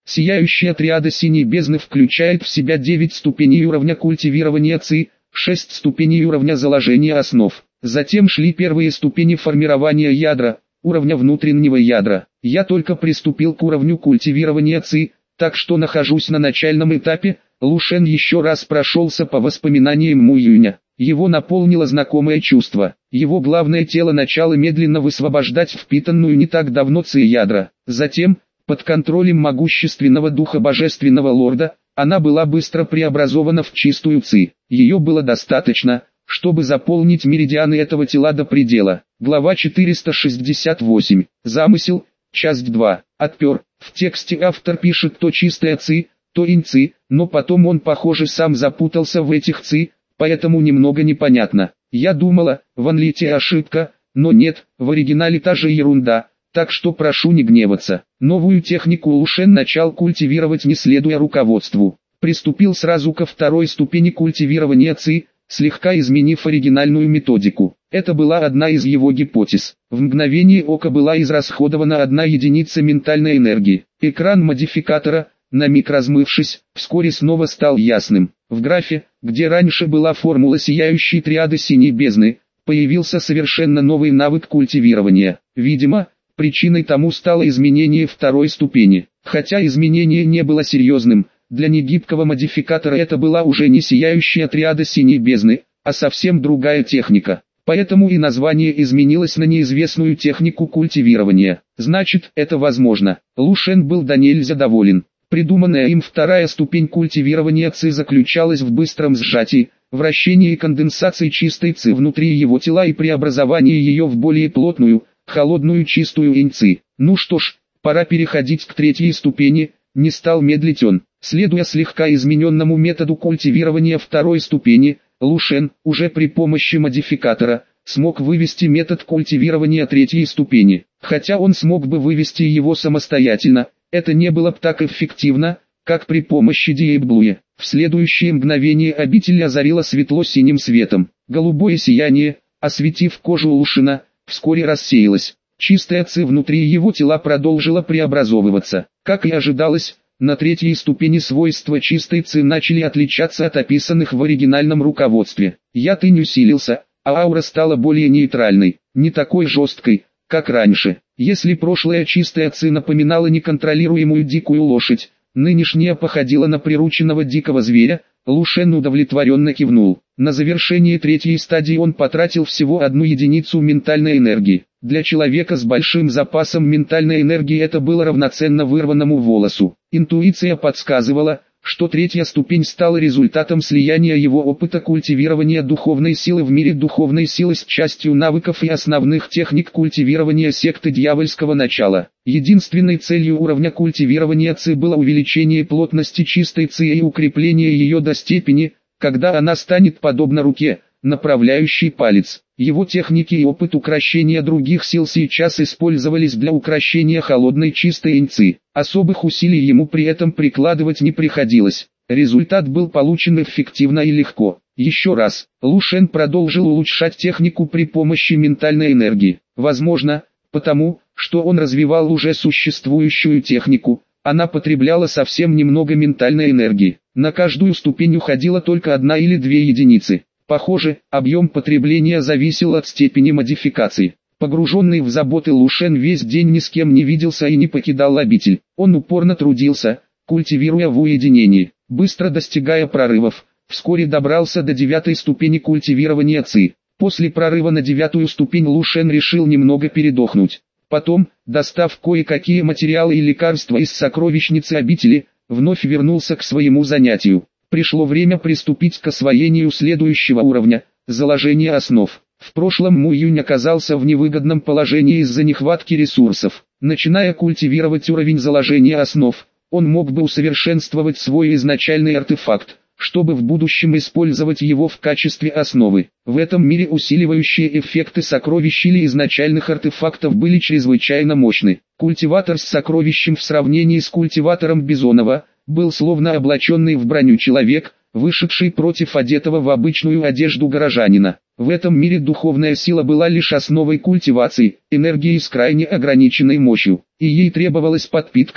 Сияющая триада синей бездны включает в себя 9 ступеней уровня культивирования ЦИ, 6 ступеней уровня заложения основ. Затем шли первые ступени формирования ядра, уровня внутреннего ядра. Я только приступил к уровню культивирования ЦИ, так что нахожусь на начальном этапе. Лу Шен еще раз прошелся по воспоминаниям Му Юня. Его наполнило знакомое чувство. Его главное тело начало медленно высвобождать впитанную не так давно ЦИ ядра. Затем, под контролем могущественного духа божественного лорда, она была быстро преобразована в чистую ЦИ. Ее было достаточно, чтобы заполнить меридианы этого тела до предела. Глава 468. Замысел. Часть 2. Отпер. В тексте автор пишет то чистая ЦИ, то инь ЦИ, но потом он, похоже, сам запутался в этих ЦИ, поэтому немного непонятно. Я думала, в анлите ошибка, но нет, в оригинале та же ерунда, так что прошу не гневаться. Новую технику Лу Шен начал культивировать, не следуя руководству. Приступил сразу ко второй ступени культивирования ЦИ, слегка изменив оригинальную методику. Это была одна из его гипотез. В мгновение ока была израсходована 1 единица ментальной энергии. Экран модификатора, на миг размывшись, вскоре снова стал ясным. В графе, где раньше была формула сияющей триады синей бездны, появился совершенно новый навык культивирования. Видимо, причиной тому стало изменение второй ступени. Хотя изменение не было серьезным, для негибкого модификатора это была уже не сияющая триада синей бездны, а совсем другая техника. Поэтому и название изменилось на неизвестную технику культивирования. Значит, это возможно. Лу Шен был до нельзя доволен. Придуманная им вторая ступень культивирования ЦИ заключалась в быстром сжатии, вращении и конденсации чистой ЦИ внутри его тела и преобразовании ее в более плотную, холодную чистую инь ЦИ. Ну что ж, пора переходить к третьей ступени, не стал медлить он. Следуя слегка измененному методу культивирования второй ступени, Лу Шен, уже при помощи модификатора, смог вывести метод культивирования третьей ступени. Хотя он смог бы вывести его самостоятельно, это не было бы так эффективно, как при помощи Диэйблуя. В следующее мгновение обитель озарила светло-синим светом. Голубое сияние, осветив кожу Лу Шена, вскоре рассеялось. Чистая ЦИ внутри его тела продолжила преобразовываться. Как и ожидалось, на третьей ступени свойства чистой ЦИ начали отличаться от описанных в оригинальном руководстве. Яд инь усилился, а аура стала более нейтральной, не такой жесткой, как раньше. Если прошлая чистая ЦИ напоминала неконтролируемую дикую лошадь, нынешняя походила на прирученного дикого зверя. Лу Шен удовлетворенно кивнул. На завершение третьей стадии он потратил всего 1 единицу ментальной энергии. Для человека с большим запасом ментальной энергии это было равноценно вырванному волосу. Интуиция подсказывала, что третья ступень стала результатом слияния его опыта культивирования духовной силы в мире духовной силы с частью навыков и основных техник культивирования секты дьявольского начала. Единственной целью уровня культивирования ЦИ было увеличение плотности чистой ЦИ и укрепление ее до степени, когда она станет подобна руке, направляющей палец. Его техники и опыт укрощения других сил сейчас использовались для укрощения холодной чистой инь ЦИ. Особых усилий ему при этом прикладывать не приходилось. Результат был получен эффективно и легко. Еще раз, Лу Шен продолжил улучшать технику при помощи ментальной энергии. Возможно, потому, что он развивал уже существующую технику, она потребляла совсем немного ментальной энергии. На каждую ступень уходила только 1 или 2 единицы. Похоже, объем потребления зависел от степени модификации. Погруженный в заботы Лу Шен весь день ни с кем не виделся и не покидал обитель. Он упорно трудился, культивируя в уединении, быстро достигая прорывов. Вскоре добрался до 9-й ступени культивирования ЦИ. После прорыва на 9-ю ступень Лу Шен решил немного передохнуть. Потом, достав кое-какие материалы и лекарства из сокровищницы обители, вновь вернулся к своему занятию. Пришло время приступить к освоению следующего уровня – заложения основ. В прошлом Му Юнь оказался в невыгодном положении из-за нехватки ресурсов. Начиная культивировать уровень заложения основ, он мог бы усовершенствовать свой изначальный артефакт, чтобы в будущем использовать его в качестве основы. В этом мире усиливающие эффекты сокровищ или изначальных артефактов были чрезвычайно мощны. Культиватор с сокровищем в сравнении с культиватором Бизонова был словно облаченный в броню человек, вышедший против одетого в обычную одежду горожанина. В этом мире духовная сила была лишь основой культивации, энергией с крайне ограниченной мощью, и ей требовалась подпитка,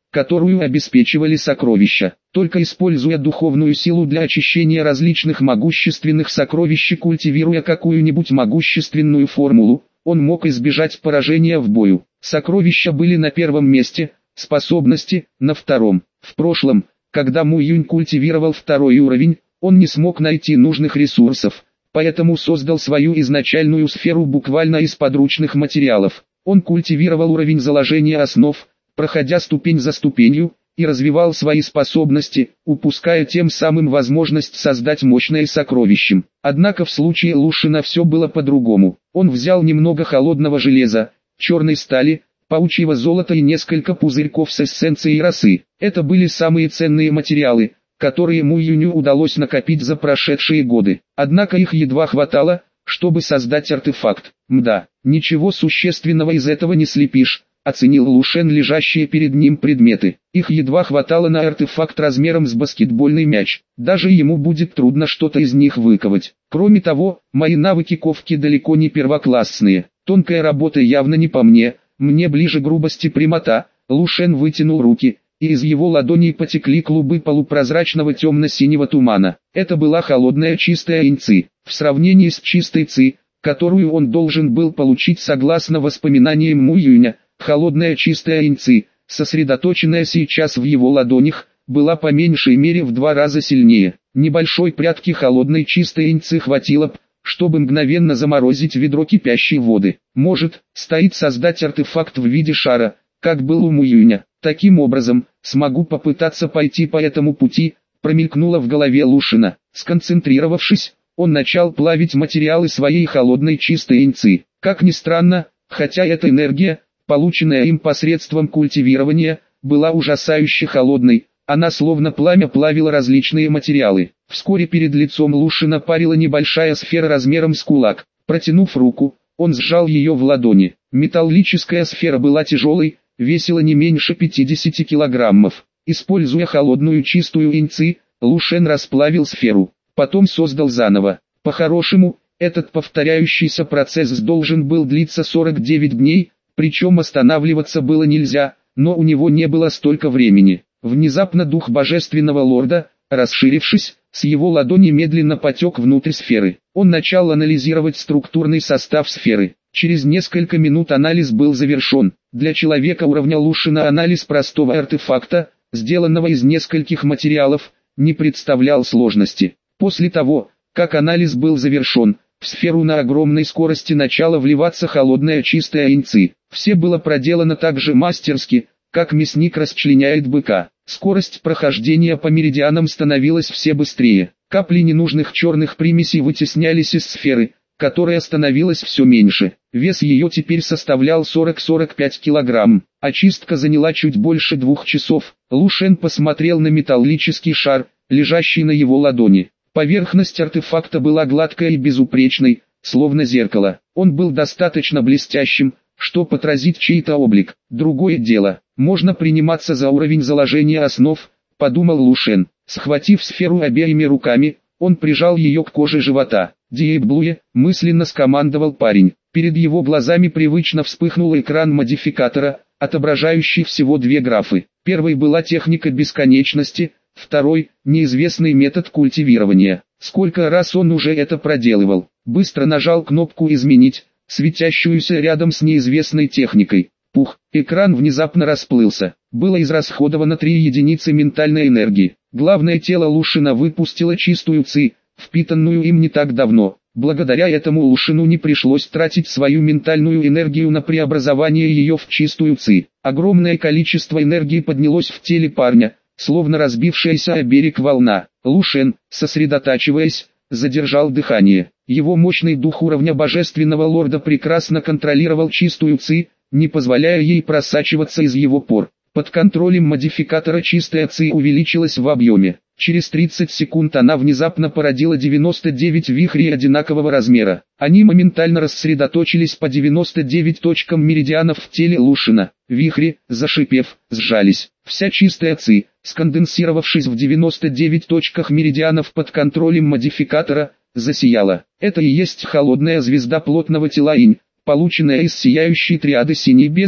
которую обеспечивали сокровища. Только используя духовную силу для очищения различных могущественных сокровищ и культивируя какую-нибудь могущественную формулу, он мог избежать поражения в бою. Сокровища были на первом месте, способности – на втором. В прошлом, когда Му Юнь культивировал второй уровень, он не смог найти нужных ресурсов, поэтому создал свою изначальную сферу буквально из подручных материалов. Он культивировал уровень заложения основ, проходя ступень за ступенью, и развивал свои способности, упуская тем самым возможность создать мощное сокровище. Однако в случае Лушина все было по-другому. Он взял немного холодного железа, черной стали, паучьего золота и несколько пузырьков с эссенцией росы. Это были самые ценные материалы, которые Му Юню удалось накопить за прошедшие годы. Однако их едва хватало, чтобы создать артефакт. Мда, ничего существенного из этого не слепишь, оценил Лушен лежащие перед ним предметы. Их едва хватало на артефакт размером с баскетбольный мяч. Даже ему будет трудно что-то из них выковать. Кроме того, мои навыки ковки далеко не первоклассные. Тонкая работа явно не по мне, мне ближе грубость и прямота. Лушен вытянул руки, и из его ладоней потекли клубы полупрозрачного темно-синего тумана. Это была холодная чистая инь-ци. В сравнении с чистой ци, которую он должен был получить согласно воспоминаниям Му Юня, холодная чистая инь-ци, сосредоточенная сейчас в его ладонях, была по меньшей мере в 2 раза сильнее. Небольшой прядки холодной чистой инь-ци хватило б, чтобы мгновенно заморозить ведро кипящей воды. Может, стоит создать артефакт в виде шара, как был у Му Юня. Таким образом, смогу попытаться пойти по этому пути, промелькнуло в голове Лушина. Сконцентрировавшись, он начал плавить материалы своей холодной чистой инь-ци. Как ни странно, хотя эта энергия, полученная им посредством культивирования, была ужасающе холодной, она словно пламя плавила различные материалы. Вскоре перед лицом Лушина парила небольшая сфера размером с кулак. Протянув руку, он сжал ее в ладони. Металлическая сфера была тяжелой, весила не меньше 50 килограммов. Используя холодную чистую инь-ци, Лушен расплавил сферу, потом создал заново. По-хорошему, этот повторяющийся процесс должен был длиться 49 дней, причем останавливаться было нельзя, но у него не было столько времени. Внезапно дух божественного лорда, расширившись, с его ладони медленно потек внутрь сферы. Он начал анализировать структурный состав сферы. Через несколько минут анализ был завершен. Для человека уровня Лушина анализ простого артефакта, сделанного из нескольких материалов, не представлял сложности. После того, как анализ был завершен, в сферу на огромной скорости начала вливаться холодная чистая инь-ци. Все было проделано так же мастерски, как мясник расчленяет быка. Скорость прохождения по меридианам становилась все быстрее. Капли ненужных черных примесей вытеснялись из сферы, которая становилась все меньше. Вес ее теперь составлял 40-45 килограмм. Очистка заняла чуть больше 2 часов. Лушен посмотрел на металлический шар, лежащий на его ладони. Поверхность артефакта была гладкой и безупречной, словно зеркало. Он был достаточно блестящим, чтобы отразить чей-то облик. Другое дело, можно приниматься за уровень заложения основ, подумал Лушен. Схватив сферу обеими руками, он прижал ее к коже живота. «Диэблуе», мысленно скомандовал парень. Перед его глазами привычно вспыхнул экран модификатора, отображающий всего 2 графы. Первой была техника бесконечности, второй – неизвестный метод культивирования. Сколько раз он уже это проделывал. Быстро нажал кнопку «Изменить», светящуюся рядом с неизвестной техникой. Пух, экран внезапно расплылся. Было израсходовано 3 единицы ментальной энергии. Главное тело Лушина выпустило чистую ци, впитанную им не так давно. Благодаря этому Лушину не пришлось тратить свою ментальную энергию на преобразование ее в чистую ци. Огромное количество энергии поднялось в теле парня, словно разбившаяся о берег волна. Лушен, сосредотачиваясь, задержал дыхание. Его мощный дух уровня божественного лорда прекрасно контролировал чистую ци, не позволяя ей просачиваться из его пор. Под контролем модификатора чистая ци увеличилась в объеме. Через 30 секунд она внезапно породила 99 вихрей одинакового размера. Они моментально рассредоточились по 99 точкам меридианов в теле Лушина. Вихри, зашипев, сжались. Вся чистая ци, сконденсировавшись в 99 точках меридианов под контролем модификатора, засияла. Это и есть холодная звезда плотного тела инь, полученная из сияющей триады синей бездны.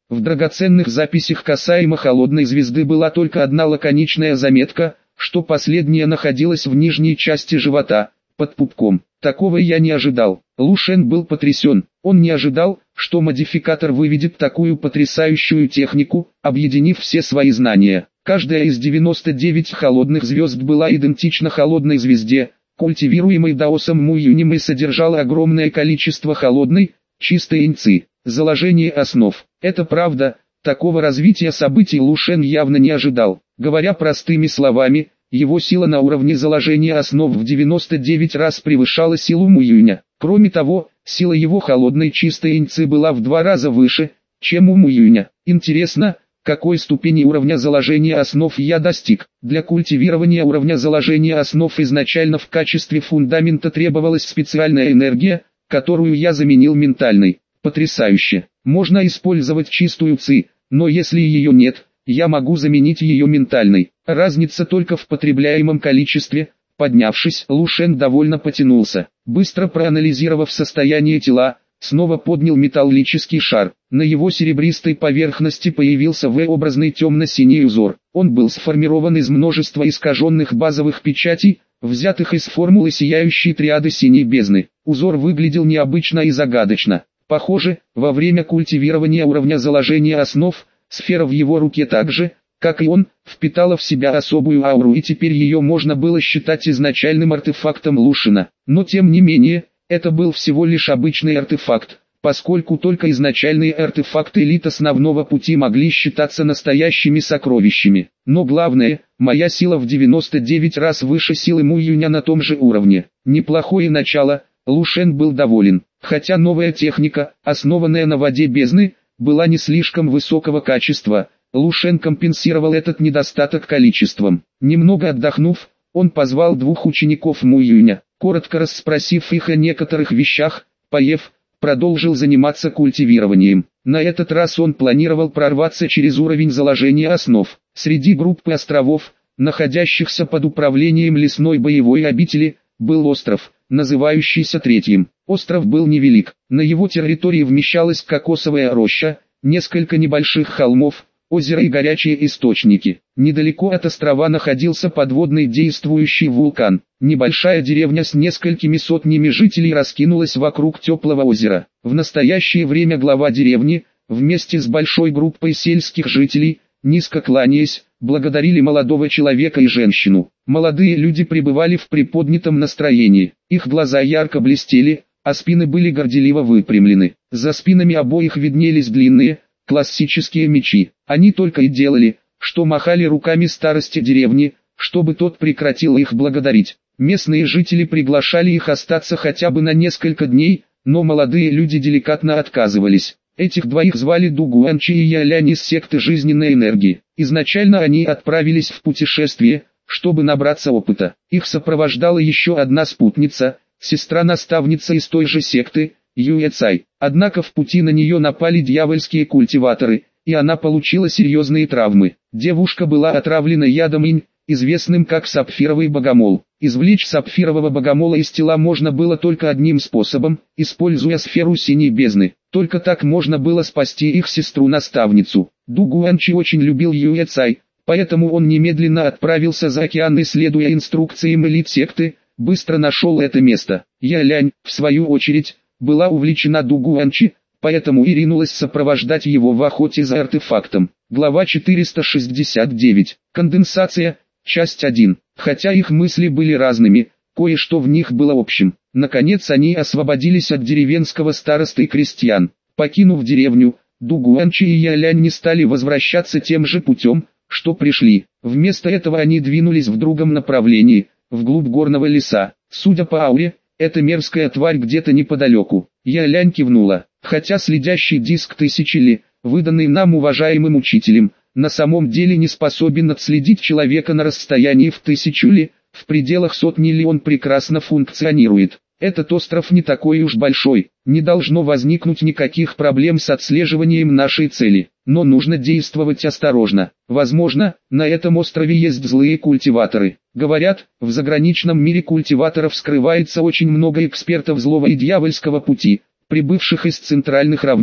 В драгоценных записях касаемо холодной звезды была только одна лаконичная заметка, что последняя находилась в нижней части живота, под пупком. Такого я не ожидал. Лу Шен был потрясен. Он не ожидал, что модификатор выведет такую потрясающую технику, объединив все свои знания. Каждая из 99 холодных звезд была идентична холодной звезде, культивируемой даосом Му Юнем, и содержала огромное количество холодной, чистой иньци. Заложение основ. Это правда, такого развития событий Лу Шен явно не ожидал. Говоря простыми словами, его сила на уровне заложения основ в 99 раз превышала силу Му Юня. Кроме того, сила его холодной чистой иньци была в 2 раза выше, чем у Му Юня. Интересно, какой ступени уровня заложения основ я достиг. Для культивирования уровня заложения основ изначально в качестве фундамента требовалась специальная энергия, которую я заменил ментальной. Потрясающе. Можно использовать чистую ци, но если ее нет, я могу заменить ее ментальной. Разница только в потребляемом количестве. Поднявшись, Лу Шен довольно потянулся. Быстро проанализировав состояние тела, снова поднял металлический шар. На его серебристой поверхности появился V-образный темно-синий узор. Он был сформирован из множества искаженных базовых печатей, взятых из формулы сияющей триады синей бездны. Узор выглядел необычно и загадочно. Похоже, во время культивирования уровня заложения основ, сфера в его руке также, как и он, впитала в себя особую ауру, и теперь ее можно было считать изначальным артефактом Лу Шена. Но тем не менее, это был всего лишь обычный артефакт, поскольку только изначальные артефакты элит основного пути могли считаться настоящими сокровищами. Но главное, моя сила в 99 раз выше силы Му Юня на том же уровне. Неплохое начало, Лу Шен был доволен. Хотя новая техника, основанная на воде бездны, была не слишком высокого качества, Лу Шен компенсировал этот недостаток количеством. Немного отдохнув, он позвал 2 учеников Му Юня. Коротко расспросив их о некоторых вещах, поев, продолжил заниматься культивированием. На этот раз он планировал прорваться через уровень заложения основ. Среди группы островов, находящихся под управлением лесной боевой обители, был остров, называющийся Третьим. Остров был невелик. На его территории вмещалась кокосовая роща, несколько небольших холмов, озеро и горячие источники. Недалеко от острова находился подводный действующий вулкан. Небольшая деревня с несколькими сотнями жителей раскинулась вокруг теплого озера. В настоящее время глава деревни, вместе с большой группой сельских жителей, низко кланяясь, благодарили молодого человека и женщину. Молодые люди пребывали в приподнятом настроении. Их глаза ярко блестели, а спины были горделиво выпрямлены. За спинами обоих виднелись длинные, классические мечи. Они только и делали, что махали руками старости деревни, чтобы тот прекратил их благодарить. Местные жители приглашали их остаться хотя бы на несколько дней, но молодые люди деликатно отказывались. Этих двоих звали Ду Гуанчи и Ялянь из секты жизненной энергии. Изначально они отправились в путешествие, чтобы набраться опыта. Их сопровождала еще одна спутница, сестра-наставница из той же секты, Юэ Цай. Однако в пути на нее напали дьявольские культиваторы, и она получила серьезные травмы. Девушка была отравлена ядом инь, известным как сапфировый богомол. Извлечь сапфирового богомола из тела можно было только одним способом, используя сферу синей бездны. Только так можно было спасти их сестру-наставницу. Ду Гуанчи очень любил Юэ Цай, поэтому он немедленно отправился за океан и, следуя инструкциям элит секты, быстро нашел это место. Ялянь, в свою очередь, была увлечена Ду Гуанчи, поэтому и ринулась сопровождать его в охоте за артефактом. Глава 469. Конденсация. Часть 1. Хотя их мысли были разными, кое-что в них было общим. Наконец они освободились от деревенского старосты и крестьян. Покинув деревню, Ду Гуанчи и Ялянь не стали возвращаться тем же путем, что пришли. Вместо этого они двинулись в другом направлении, вглубь горного леса. Судя по ауре, эта мерзкая тварь где-то неподалеку. Ялянь кивнула. Хотя следящий диск тысячи, выданный нам уважаемым учителем, на самом деле не способен отследить человека на расстоянии в 1000 ли, в пределах сотни ли он прекрасно функционирует. Этот остров не такой уж большой, не должно возникнуть никаких проблем с отслеживанием нашей цели, но нужно действовать осторожно. Возможно, на этом острове есть злые культиваторы. Говорят, в заграничном мире культиваторов скрывается очень много экспертов злого и дьявольского пути, прибывших из центральных равнин.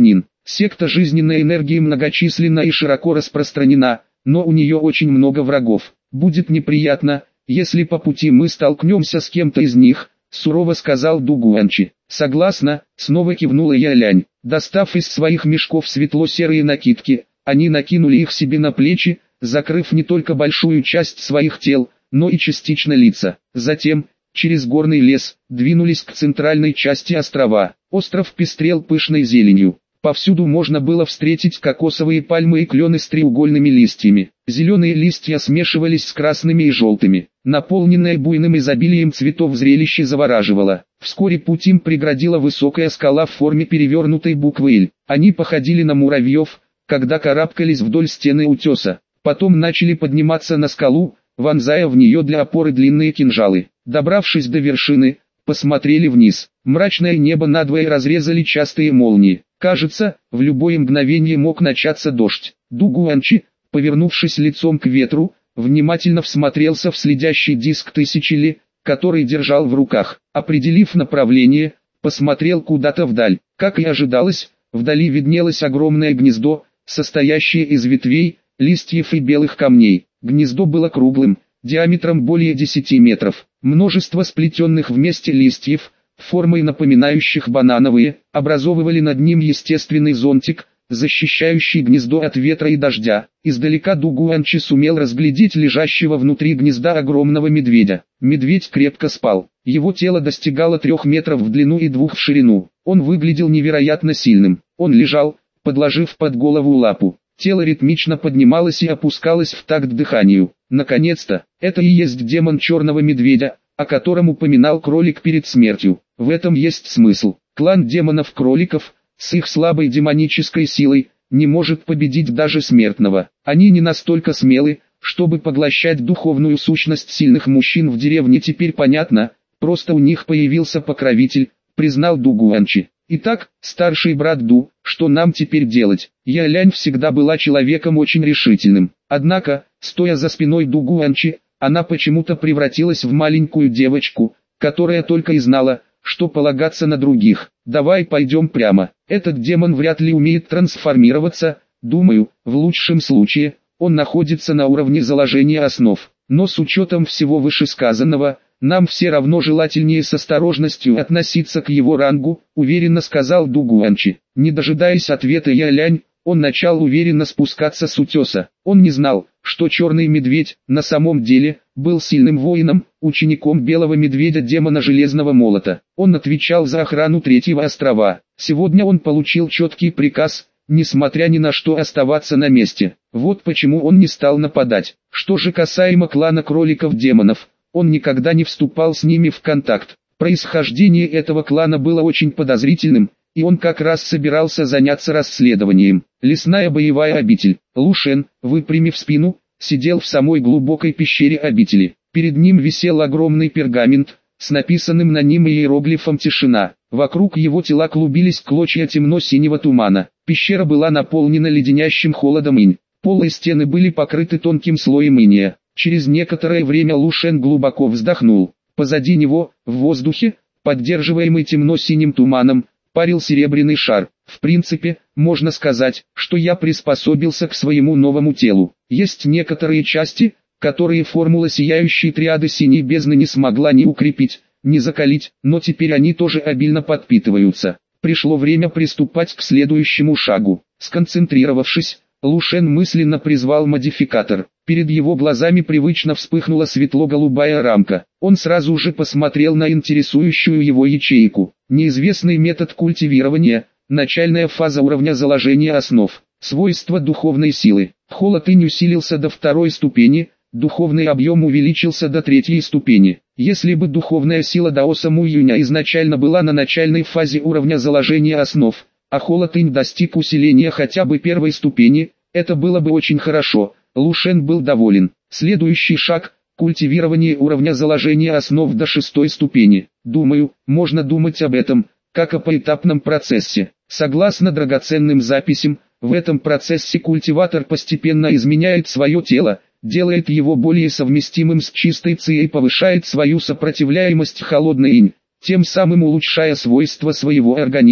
Секта жизненной энергии многочисленна и широко распространена, но у нее очень много врагов. Будет неприятно, если по пути мы столкнемся с кем-то из них, сурово сказал Ду Гуанчи. Согласна, снова кивнула Ялянь. Достав из своих мешков светло-серые накидки, они накинули их себе на плечи, закрыв не только большую часть своих тел, но и частично лица. Затем, через горный лес, двинулись к центральной части острова. Остров пестрел пышной зеленью. Повсюду можно было встретить кокосовые пальмы и клены с треугольными листьями. Зеленые листья смешивались с красными и желтыми. Наполненное буйным изобилием цветов зрелище завораживало. Вскоре путь им преградила высокая скала в форме перевернутой буквы «Л». Они походили на муравьев, когда карабкались вдоль стены утеса. Потом начали подниматься на скалу, вонзая в нее для опоры длинные кинжалы. Добравшись до вершины, посмотрели вниз. Мрачное небо надвое разрезали частые молнии. Кажется, в любое мгновение мог начаться дождь. Ду Гуанчи, повернувшись лицом к ветру, внимательно всмотрелся в следящий диск тысячи, который держал в руках. Определив направление, посмотрел куда-то вдаль. Как и ожидалось, вдали виднелось огромное гнездо, состоящее из ветвей, листьев и белых камней. Гнездо было круглым, диаметром более 10 метров. Множество сплетенных вместе листьев, формой напоминающих банановые, образовывали над ним естественный зонтик, защищающий гнездо от ветра и дождя. Издалека Ду Гуанчи сумел разглядеть лежащего внутри гнезда огромного медведя. Медведь крепко спал. Его тело достигало 3 метров в длину и 2 в ширину. Он выглядел невероятно сильным. Он лежал, подложив под голову лапу. Тело ритмично поднималось и опускалось в такт дыханию. Наконец-то, это и есть демон черного медведя, о котором упоминал кролик перед смертью. В этом есть смысл. Клан демонов-кроликов, с их слабой демонической силой, не может победить даже смертного. Они не настолько смелы, чтобы поглощать духовную сущность сильных мужчин в деревне. Теперь понятно, просто у них появился покровитель, признал Ду Гуанчи. Итак, старший брат Ду, что нам теперь делать? Ялянь всегда была человеком очень решительным. Однако, стоя за спиной Ду Гуанчи, она почему-то превратилась в маленькую девочку, которая только и знала, что полагаться на других. Давай пойдем прямо. Этот демон вряд ли умеет трансформироваться, думаю, в лучшем случае, он находится на уровне заложения основ. Но с учетом всего вышесказанного, нам все равно желательнее с осторожностью относиться к его рангу, уверенно сказал Ду Гуанчи. Не дожидаясь ответа Ялянь, он начал уверенно спускаться с утеса. Он не знал, что черный медведь, на самом деле, был сильным воином, учеником белого медведя демона Железного Молота. Он отвечал за охрану Третьего острова. Сегодня он получил четкий приказ, несмотря ни на что оставаться на месте. Вот почему он не стал нападать. Что же касаемо клана кроликов-демонов, он никогда не вступал с ними в контакт. Происхождение этого клана было очень подозрительным, и он как раз собирался заняться расследованием. Лесная боевая обитель. Лушен, выпрямив спину, сидел в самой глубокой пещере обители. Перед ним висел огромный пергамент, с написанным на ним иероглифом «Тишина». Вокруг его тела клубились клочья темно-синего тумана. Пещера была наполнена леденящим холодом инь. Пол и стены были покрыты тонким слоем иния. Через некоторое время Лушен глубоко вздохнул. Позади него, в воздухе, поддерживаемый темно-синим туманом, парил серебряный шар. В принципе, можно сказать, что я приспособился к своему новому телу. Есть некоторые части, которые формула сияющей триады синей бездны не смогла ни укрепить, ни закалить, но теперь они тоже обильно подпитываются. Пришло время приступать к следующему шагу. Сконцентрировавшись, Лушен мысленно призвал модификатор. Перед его глазами привычно вспыхнула светло-голубая рамка. Он сразу же посмотрел на интересующую его ячейку. Неизвестный метод культивирования, начальная фаза уровня заложения основ. Свойства духовной силы. Холод инь усилился до 2 ступени, духовный объем увеличился до 3 ступени. Если бы духовная сила Даоса Муюня изначально была на начальной фазе уровня заложения основ, а холод инь достиг усиления хотя бы 1 ступени, это было бы очень хорошо. Лушен был доволен. Следующий шаг – культивирование уровня заложения основ до 6 ступени. Думаю, можно думать об этом, как о поэтапном процессе. Согласно драгоценным записям, в этом процессе культиватор постепенно изменяет свое тело, делает его более совместимым с чистой ци и повышает свою сопротивляемость холодной инь, тем самым улучшая свойства своего организма.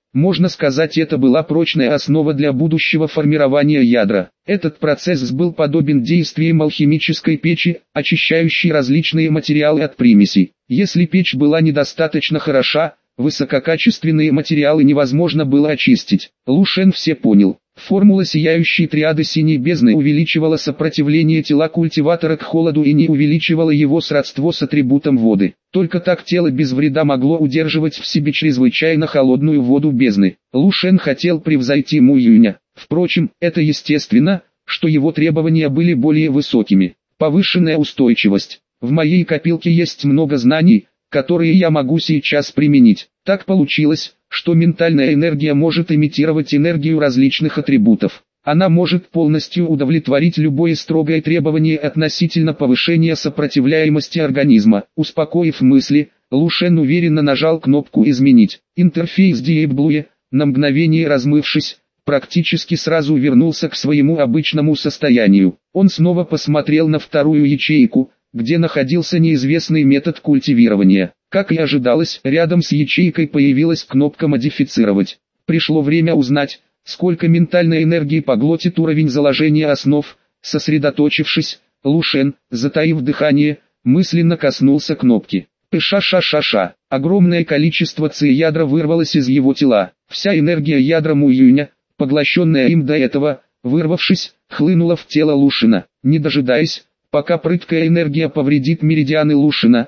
Можно сказать, это была прочная основа для будущего формирования ядра. Этот процесс был подобен действиям алхимической печи, очищающей различные материалы от примесей. Если печь была недостаточно хороша, высококачественные материалы невозможно было очистить. Лу Шен все понял. Формула сияющей триады синей бездны увеличивала сопротивление тела культиватора к холоду и не увеличивала его сродство с атрибутом воды. Только так тело без вреда могло удерживать в себе чрезвычайно холодную воду бездны. Лу Шен хотел превзойти Му Юня. Впрочем, это естественно, что его требования были более высокими. Повышенная устойчивость. В моей копилке есть много знаний, которые я могу сейчас применить. Так получилось, что ментальная энергия может имитировать энергию различных атрибутов. Она может полностью удовлетворить любое строгое требование относительно повышения сопротивляемости организма. Успокоив мысли, Лу Шен уверенно нажал кнопку «Изменить». Интерфейс Deep Blue, на мгновение размывшись, практически сразу вернулся к своему обычному состоянию. Он снова посмотрел на вторую ячейку, где находился неизвестный метод культивирования. Как и ожидалось, рядом с ячейкой появилась кнопка «Модифицировать». Пришло время узнать, сколько ментальной энергии поглотит уровень заложения основ. Сосредоточившись, Лу Шен, затаив дыхание, мысленно коснулся кнопки. Ша-ша-ша-ша. Огромное количество ци-ядра вырвалось из его тела. Вся энергия ядра Му Юня, поглощенная им до этого, вырвавшись, хлынула в тело Лу Шена. Не дожидаясь, пока прыткая энергия повредит меридианы Лу Шена,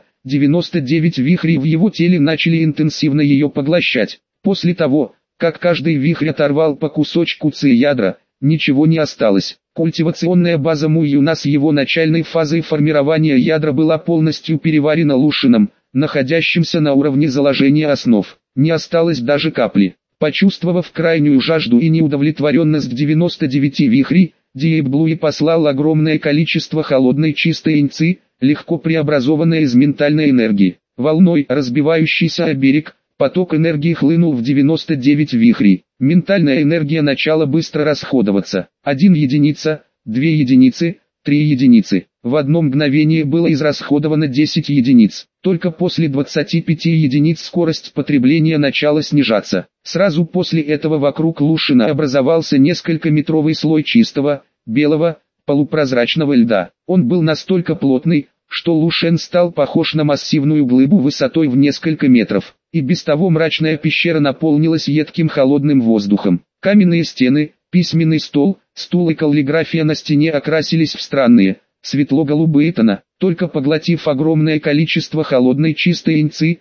99 вихрей в его теле начали интенсивно ее поглощать. После того, как каждый вихрь оторвал по кусочку ци-ядра, ничего не осталось. Культивационная база Му Юна с его начальной фазой формирования ядра была полностью переварена Лу Шеном, находящимся на уровне заложения основ. Не осталось даже капли. Почувствовав крайнюю жажду и неудовлетворенность 99 вихрей, Deep Blue послал огромное количество холодной чистой инци, легко преобразованной из ментальной энергии. Волной, разбивающейся о берег, поток энергии хлынул в 99 вихрей. Ментальная энергия начала быстро расходоваться. 1 единица, 2 единицы, 3 единицы. В одно мгновение было израсходовано 10 единиц. Только после 25 единиц скорость потребления начала снижаться. Сразу после этого вокруг Лу Шена образовался несколькометровый слой чистого, белого, полупрозрачного льда. Он был настолько плотный, что Лу Шен стал похож на массивную глыбу высотой в несколько метров. И без того мрачная пещера наполнилась едким холодным воздухом. Каменные стены, письменный стол, стул и каллиграфия на стене окрасились в странные, светло-голубые тона. Только поглотив огромное количество холодной чистой инци,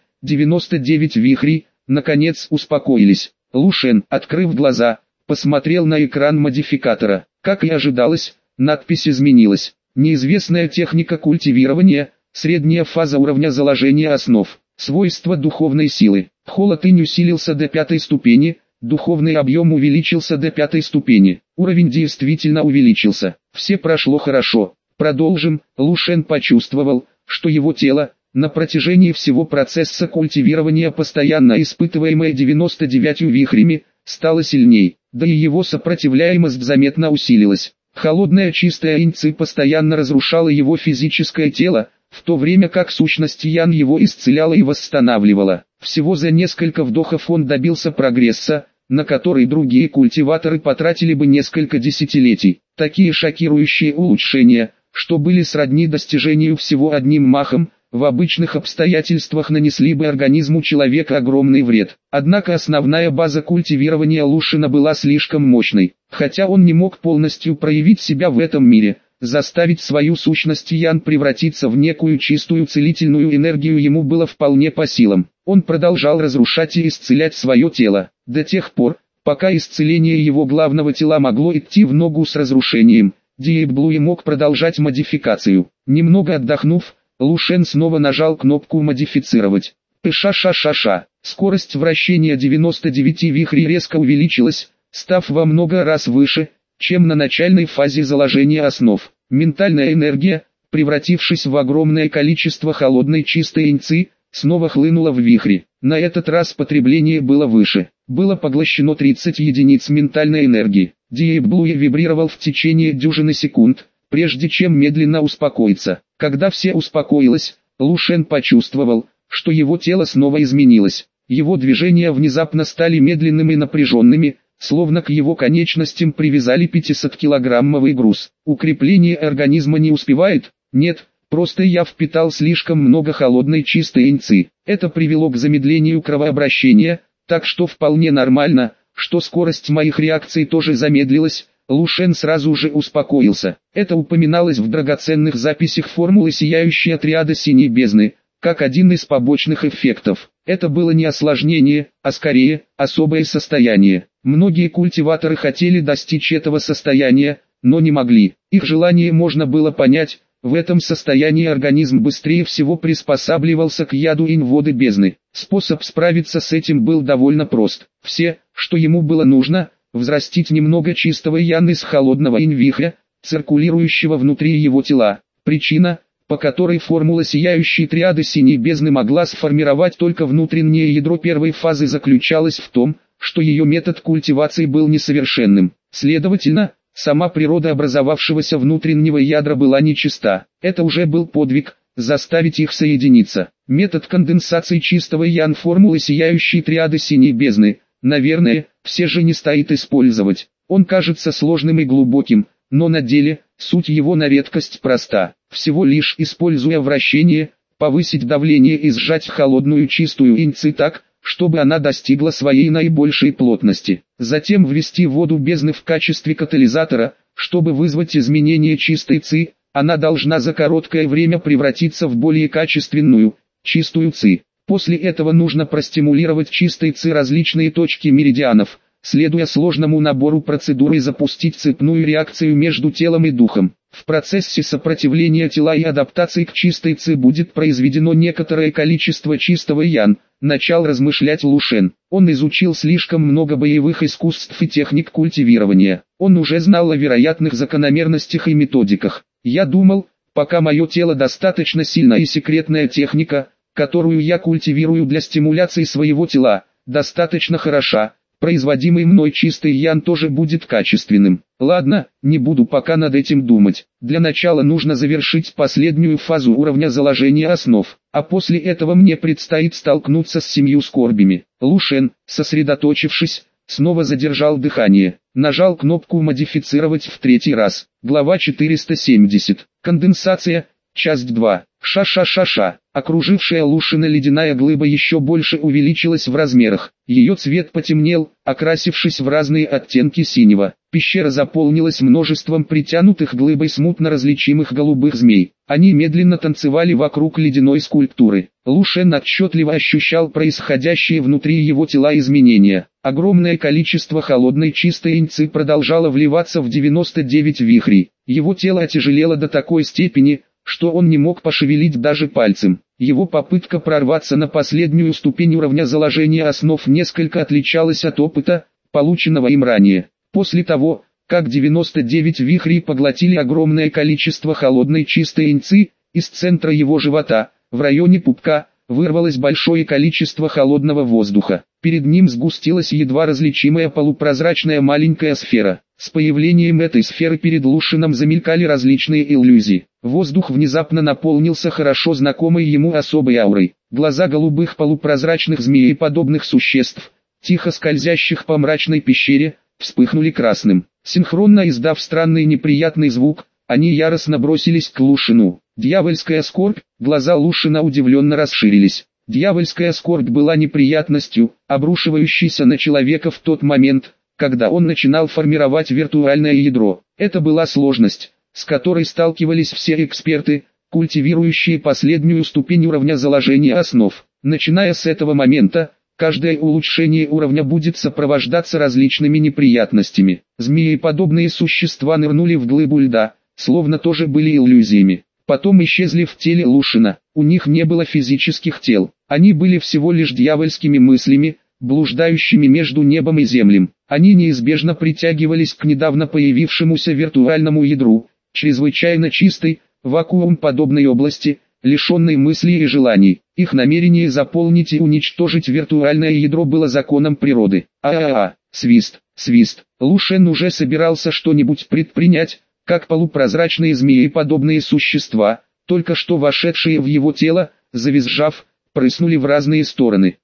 99 вихрей, наконец успокоились. Лу Шен, открыв глаза, посмотрел на экран модификатора. Как и ожидалось, надпись изменилась. Неизвестная техника культивирования, средняя фаза уровня заложения основ. Свойства духовной силы. Холод инь усилился до 5 ступени, духовный объем увеличился до 5 ступени. Уровень действительно увеличился. Все прошло хорошо. Продолжим. Лу Шен почувствовал, что его тело, на протяжении всего процесса культивирования постоянно испытываемое 99 вихрями, стало сильней, да и его сопротивляемость заметно усилилась. Холодная чистая инь-ци постоянно разрушала его физическое тело, в то время как сущность Ян его исцеляла и восстанавливала. Всего за несколько вдохов он добился прогресса, на который другие культиваторы потратили бы несколько десятилетий. Такие шокирующие улучшения, что были сродни достижению всего одним махом, в обычных обстоятельствах нанесли бы организму человека огромный вред. Однако основная база культивирования Лу Шена была слишком мощной. Хотя он не мог полностью проявить себя в этом мире, заставить свою сущность Ян превратиться в некую чистую целительную энергию ему было вполне по силам. Он продолжал разрушать и исцелять свое тело, до тех пор, пока исцеление его главного тела могло идти в ногу с разрушением. Deep Blue мог продолжать модификацию. Немного отдохнув, Лу Шен снова нажал кнопку «Модифицировать». Ша-ша-ша-ша. Скорость вращения 99 вихрей резко увеличилась, став во много раз выше, чем на начальной фазе заложения основ. Ментальная энергия, превратившись в огромное количество холодной чистой инь-ци, снова хлынула в вихри. На этот раз потребление было выше. Было поглощено 30 единиц ментальной энергии. Deep Blue вибрировал в течение дюжины секунд, прежде чем медленно успокоиться. Когда все успокоилось, Лу Шен почувствовал, что его тело снова изменилось. Его движения внезапно стали медленными и напряженными, словно к его конечностям привязали 500-килограммовый груз. Укрепление организма не успевает? Нет, просто я впитал слишком много холодной чистой иньци. Это привело к замедлению кровообращения, так что вполне нормально, что скорость моих реакций тоже замедлилась. Лу Шен сразу же успокоился. Это упоминалось в драгоценных записях формулы сияющей отряда синей бездны, как один из побочных эффектов. Это было не осложнение, а скорее, особое состояние. Многие культиваторы хотели достичь этого состояния, но не могли. Их желание можно было понять. В этом состоянии организм быстрее всего приспосабливался к яду инь-воды бездны. Способ справиться с этим был довольно прост. Все, что ему было нужно, взрастить немного чистого ян из холодного инь-вихря, циркулирующего внутри его тела. Причина, по которой формула сияющей триады синей бездны могла сформировать только внутреннее ядро первой фазы, заключалась в том, что ее метод культивации был несовершенным. Следовательно, сама природа образовавшегося внутреннего ядра была нечиста. Это уже был подвиг, заставить их соединиться. Метод конденсации чистого ян формулы сияющей триады синей бездны, наверное, все же не стоит использовать. Он кажется сложным и глубоким, но на деле, суть его на редкость проста. Всего лишь используя вращение, повысить давление и сжать холодную чистую иньци так, чтобы она достигла своей наибольшей плотности. Затем ввести воду бездны в качестве катализатора, чтобы вызвать изменение чистой ци. Она должна за короткое время превратиться в более качественную, чистую ци. После этого нужно простимулировать чистой ци различные точки меридианов, следуя сложному набору процедур, и запустить цепную реакцию между телом и духом. В процессе сопротивления тела и адаптации к чистой ци будет произведено некоторое количество чистого ян, начал размышлять Лу Шен. Он изучил слишком много боевых искусств и техник культивирования. Он уже знал о вероятных закономерностях и методиках. Я думал, пока мое тело достаточно сильно, и секретная техника, которую я культивирую для стимуляции своего тела, достаточно хороша, производимый мной чистый ян тоже будет качественным. Ладно, не буду пока над этим думать. Для начала нужно завершить последнюю фазу уровня заложения основ, а после этого мне предстоит столкнуться с 7 скорбями. Лу Шен, сосредоточившись, снова задержал дыхание. Нажал кнопку «Модифицировать» в 3-й раз. Глава 470. Конденсация. Часть 2. Ша-ша-ша-ша. Окружившая Лу Шена ледяная глыба еще больше увеличилась в размерах. Ее цвет потемнел, окрасившись в разные оттенки синего. Пещера заполнилась множеством притянутых глыбой смутно различимых голубых змей. Они медленно танцевали вокруг ледяной скульптуры. Лу Шен отчетливо ощущал происходящие внутри его тела изменения. Огромное количество холодной чистой иньци продолжало вливаться в 99 вихрей. Его тело отяжелело до такой степени, что он не мог пошевелить даже пальцем. Его попытка прорваться на последнюю ступень уровня заложения основ несколько отличалась от опыта, полученного им ранее. После того, как 99 вихрей поглотили огромное количество холодной чистой иньци, из центра его живота, в районе пупка, вырвалось большое количество холодного воздуха. Перед ним сгустилась едва различимая полупрозрачная маленькая сфера. С появлением этой сферы перед Лу Шеном замелькали различные иллюзии. Воздух внезапно наполнился хорошо знакомой ему особой аурой. Глаза голубых полупрозрачных змееподобных существ, тихо скользящих по мрачной пещере, вспыхнули красным. Синхронно издав странный неприятный звук, они яростно бросились к Лу Шену. Дьявольская скорбь. Глаза Лу Шена удивленно расширились. Дьявольская скорбь была неприятностью, обрушивающейся на человека в тот момент, когда он начинал формировать виртуальное ядро. Это была сложность, с которой сталкивались все эксперты, культивирующие последнюю ступень уровня заложения основ. Начиная с этого момента, каждое улучшение уровня будет сопровождаться различными неприятностями. Змееподобные существа нырнули в глыбу льда, словно тоже были иллюзиями. Потом исчезли в теле Лу Шена. У них не было физических тел. Они были всего лишь дьявольскими мыслями, блуждающими между небом и землей. Они неизбежно притягивались к недавно появившемуся виртуальному ядру, чрезвычайно чистой, вакуум-подобной области, лишенной мыслей и желаний. Их намерение заполнить и уничтожить виртуальное ядро было законом природы. Свист, свист. Лу Шен уже собирался что-нибудь предпринять, как полупрозрачные змееподобные существа, только что вошедшие в его тело, завизжав, прыснули в разные стороны.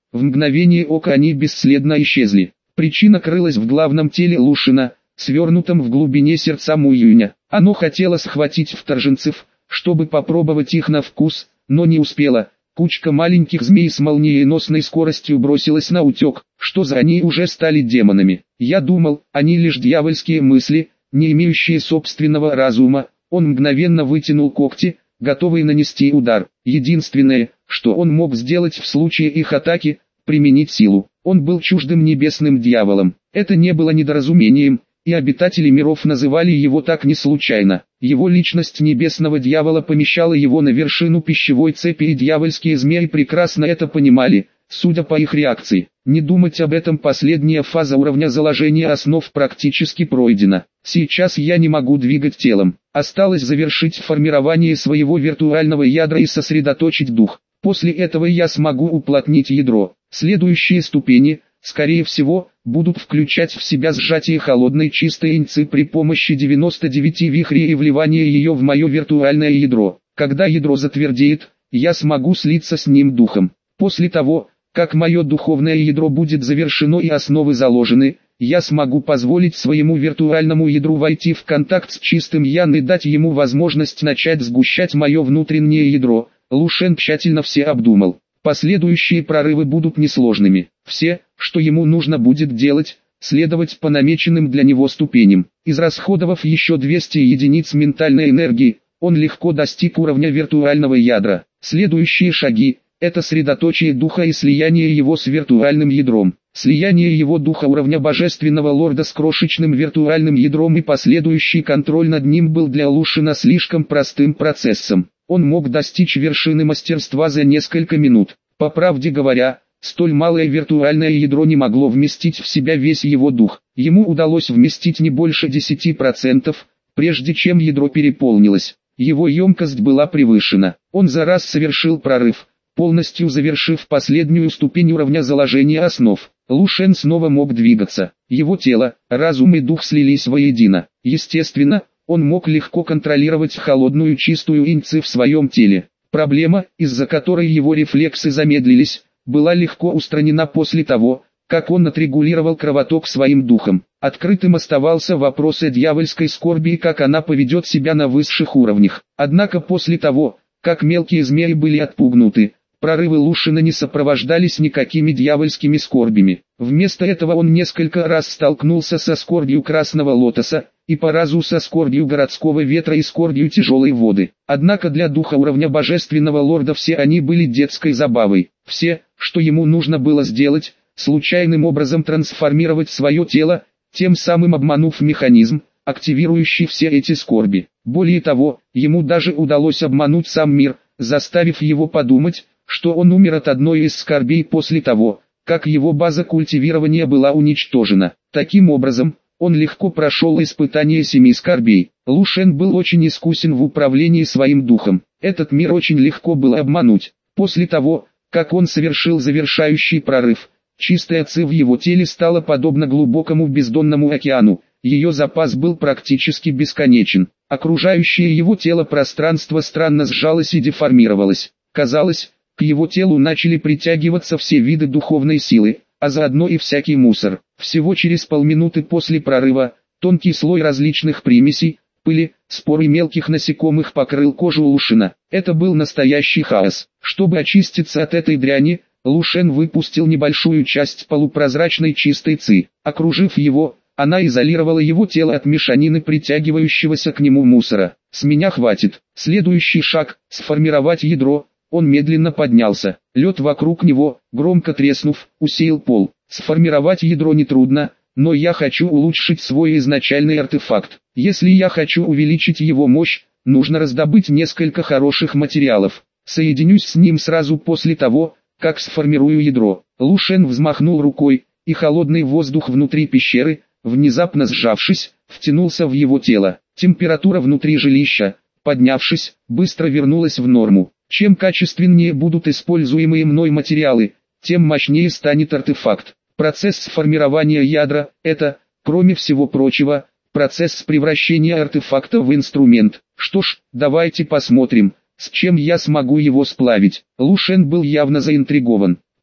В мгновение ока они бесследно исчезли. Причина крылась в главном теле Лушина, свернутом в глубине сердца Муюня. Оно хотело схватить вторженцев, чтобы попробовать их на вкус, но не успело. Кучка маленьких змей с молниеносной скоростью бросилась на утек, что за они уже стали демонами. Я думал, они лишь дьявольские мысли, не имеющие собственного разума. Он мгновенно вытянул когти, готовый нанести удар. Единственное, что он мог сделать в случае их атаки, применить силу. Он был чуждым небесным дьяволом. Это не было недоразумением, и обитатели миров называли его так не случайно. Его личность небесного дьявола помещала его на вершину пищевой цепи, и дьявольские змеи прекрасно это понимали, судя по их реакции. Не думать об этом, последняя фаза уровня заложения основ практически пройдена. Сейчас я не могу двигать телом. Осталось завершить формирование своего виртуального ядра и сосредоточить дух. После этого я смогу уплотнить ядро. Следующие ступени, скорее всего, будут включать в себя сжатие холодной чистой иньцы при помощи 99 вихрей и вливание ее в мое виртуальное ядро. Когда ядро затвердеет, я смогу слиться с ним духом. После того, как мое духовное ядро будет завершено и основы заложены, я смогу позволить своему виртуальному ядру войти в контакт с чистым Ян и дать ему возможность начать сгущать мое внутреннее ядро. Лушен тщательно все обдумал. Последующие прорывы будут несложными. Все, что ему нужно будет делать, следовать по намеченным для него ступеням. Израсходовав еще 200 единиц ментальной энергии, он легко достиг уровня виртуального ядра. Следующие шаги – это средоточие духа и слияние его с виртуальным ядром. Слияние его духа уровня божественного лорда с крошечным виртуальным ядром и последующий контроль над ним был для Лушина слишком простым процессом. Он мог достичь вершины мастерства за несколько минут. По правде говоря, столь малое виртуальное ядро не могло вместить в себя весь его дух. Ему удалось вместить не больше 10%, прежде чем ядро переполнилось. Его емкость была превышена. Он за раз совершил прорыв, полностью завершив последнюю ступень уровня заложения основ. Лушен снова мог двигаться. Его тело, разум и дух слились воедино. Естественно, он мог легко контролировать холодную чистую иньци в своем теле. Проблема, из-за которой его рефлексы замедлились, была легко устранена после того, как он отрегулировал кровоток своим духом. Открытым оставался вопрос о дьявольской скорби и как она поведет себя на высших уровнях. Однако после того, как мелкие змеи были отпугнуты, прорывы Лушина не сопровождались никакими дьявольскими скорбями. Вместо этого он несколько раз столкнулся со скорбью красного лотоса, и по разу со скорбью городского ветра и скорбью тяжелой воды. Однако для духа уровня божественного лорда все они были детской забавой. Все, что ему нужно было сделать, случайным образом трансформировать свое тело, тем самым обманув механизм, активирующий все эти скорби. Более того, ему даже удалось обмануть сам мир, заставив его подумать, что он умер от одной из скорбей после того, как его база культивирования была уничтожена. Таким образом, он легко прошел испытание 7 скорбей. Лушен был очень искусен в управлении своим духом. Этот мир очень легко было обмануть. После того, как он совершил завершающий прорыв, чистая ци в его теле стала подобна глубокому бездонному океану. Ее запас был практически бесконечен. Окружающее его тело пространство странно сжалось и деформировалось. Казалось, к его телу начали притягиваться все виды духовной силы, а заодно и всякий мусор. Всего через полминуты после прорыва, тонкий слой различных примесей, пыли, спор и мелких насекомых покрыл кожу Лушина. Это был настоящий хаос. Чтобы очиститься от этой дряни, Лушен выпустил небольшую часть полупрозрачной чистой ци. Окружив его, она изолировала его тело от мешанины притягивающегося к нему мусора. С меня хватит. Следующий шаг – сформировать ядро. Он медленно поднялся. Лед вокруг него, громко треснув, усеял пол. Сформировать ядро нетрудно, но я хочу улучшить свой изначальный артефакт. Если я хочу увеличить его мощь, нужно раздобыть несколько хороших материалов. Соединюсь с ним сразу после того, как сформирую ядро. Лушен взмахнул рукой, и холодный воздух внутри пещеры, внезапно сжавшись, втянулся в его тело. Температура внутри жилища, поднявшись, быстро вернулась в норму. Чем качественнее будут используемые мной материалы, тем мощнее станет артефакт. Процесс формирования ядра – это, кроме всего прочего, процесс превращения артефакта в инструмент. Что ж, давайте посмотрим, с чем я смогу его сплавить. Лушен был явно заинтригован.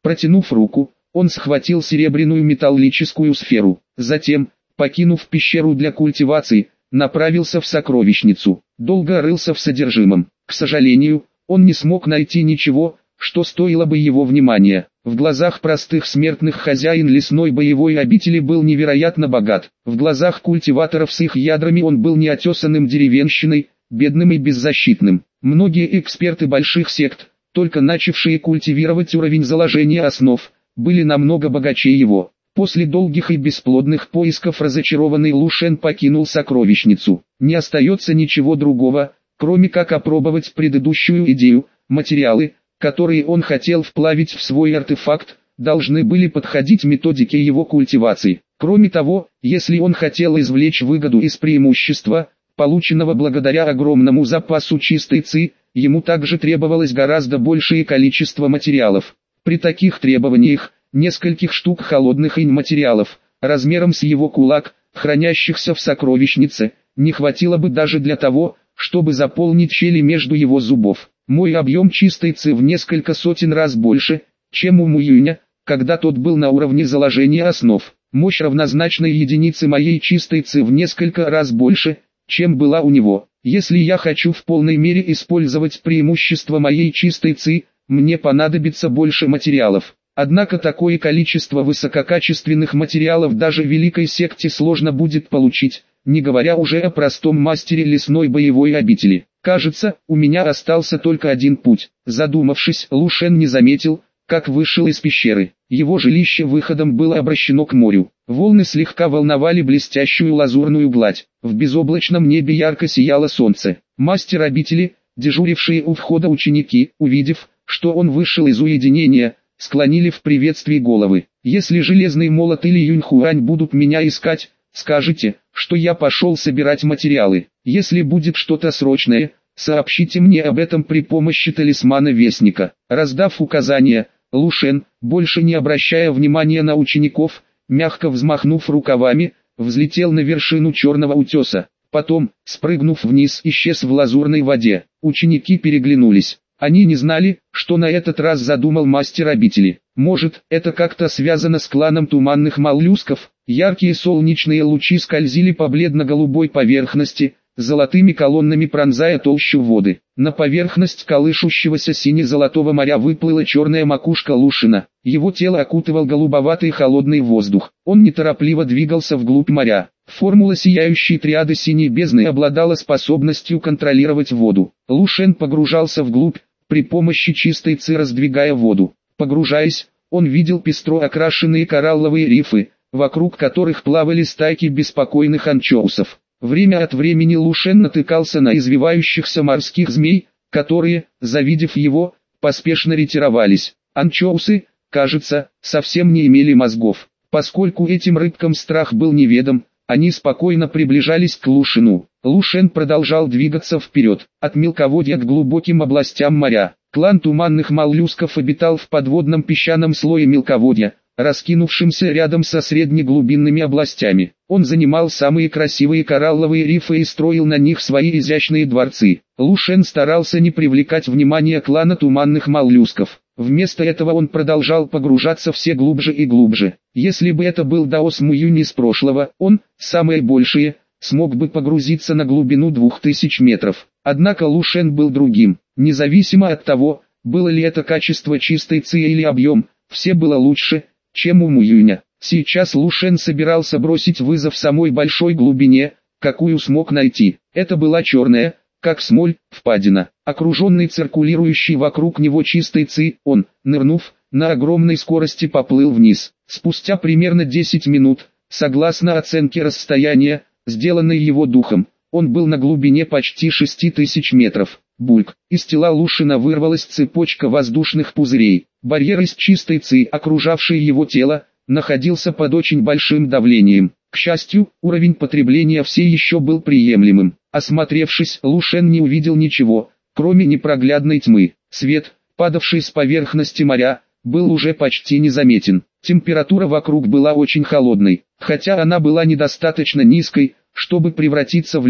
Протянув руку, он схватил серебряную металлическую сферу. Затем, покинув пещеру для культивации, направился в сокровищницу. Долго рылся в содержимом. К сожалению, он не смог найти ничего, что стоило бы его внимания. В глазах простых смертных хозяин лесной боевой обители был невероятно богат. В глазах культиваторов с их ядрами он был неотесанным деревенщиной, бедным и беззащитным. Многие эксперты больших сект, только начавшие культивировать уровень заложения основ, были намного богаче его. После долгих и бесплодных поисков разочарованный Лу Шен покинул сокровищницу. Не остается ничего другого, кроме как опробовать предыдущую идею. Материалы, которые он хотел вплавить в свой артефакт, должны были подходить методике его культивации. Кроме того, если он хотел извлечь выгоду из преимущества, полученного благодаря огромному запасу чистой ци, ему также требовалось гораздо большее количество материалов. При таких требованиях, нескольких штук холодных инь-материалов, размером с его кулак, хранящихся в сокровищнице, не хватило бы даже для того, чтобы заполнить щели между его зубов. Мой объем чистой ци в несколько сотен раз больше, чем у Муюня, когда тот был на уровне заложения основ. Мощь равнозначной единицы моей чистой ци в несколько раз больше, чем была у него. Если я хочу в полной мере использовать преимущество моей чистой ци, мне понадобится больше материалов. Однако такое количество высококачественных материалов даже великой секте сложно будет получить, не говоря уже о простом мастере лесной боевой обители. Кажется, у меня остался только один путь. Задумавшись, Лу Шен не заметил, как вышел из пещеры. Его жилище выходом было обращено к морю. Волны слегка волновали блестящую лазурную гладь. В безоблачном небе ярко сияло солнце. Мастер обители, дежурившие у входа ученики, увидев, что он вышел из уединения, склонили в приветствии головы. Если Железный Молот или Юньхуань будут меня искать, скажите, что я пошел собирать материалы. Если будет что-то срочное, сообщите мне об этом при помощи талисмана Вестника. Раздав указания, Лу Шен, больше не обращая внимания на учеников, мягко взмахнув рукавами, взлетел на вершину черного утеса. Потом, спрыгнув вниз, исчез в лазурной воде. Ученики переглянулись. Они не знали, что на этот раз задумал мастер обители. Может, это как-то связано с кланом туманных моллюсков? Яркие солнечные лучи скользили по бледно-голубой поверхности, золотыми колоннами пронзая толщу воды. На поверхность колышущегося сине-золотого моря выплыла черная макушка Лу Шена. Его тело окутывал голубоватый холодный воздух. Он неторопливо двигался вглубь моря. Формула сияющей триады синей бездны обладала способностью контролировать воду. Лу Шен погружался вглубь, при помощи чистой ци раздвигая воду. Погружаясь, он видел пестро окрашенные коралловые рифы, вокруг которых плавали стайки беспокойных анчоусов. Время от времени Лу Шен натыкался на извивающихся морских змей, которые, завидев его, поспешно ретировались. Анчоусы, кажется, совсем не имели мозгов. Поскольку этим рыбкам страх был неведом, они спокойно приближались к Лу Шену. Лу Шен продолжал двигаться вперед, от мелководья к глубоким областям моря. Клан туманных моллюсков обитал в подводном песчаном слое мелководья, раскинувшимся рядом со среднеглубинными областями. Он занимал самые красивые коралловые рифы и строил на них свои изящные дворцы. Лу Шен старался не привлекать внимания клана туманных моллюсков. Вместо этого он продолжал погружаться все глубже и глубже. Если бы это был Даос Муюнь из прошлого, он, самое большее, смог бы погрузиться на глубину 2000 метров. Однако Лу Шен был другим. Независимо от того, было ли это качество чистой ци или объем, все было лучше, чем у Муюня. Сейчас Лу Шен собирался бросить вызов самой большой глубине, какую смог найти. Это была черная, как смоль, впадина. Окруженный циркулирующей вокруг него чистой ци, он, нырнув, на огромной скорости поплыл вниз. Спустя примерно 10 минут, согласно оценке расстояния, сделанной его духом, он был на глубине почти 6000 метров. Бульк. Из тела Лу Шена вырвалась цепочка воздушных пузырей. Барьер из чистой ци, окружавший его тело, находился под очень большим давлением. К счастью, уровень потребления все еще был приемлемым. Осмотревшись, Лу Шен не увидел ничего, кроме непроглядной тьмы. Свет, падавший с поверхности моря, был уже почти незаметен. Температура вокруг была очень холодной. Хотя она была недостаточно низкой, чтобы превратиться в лед,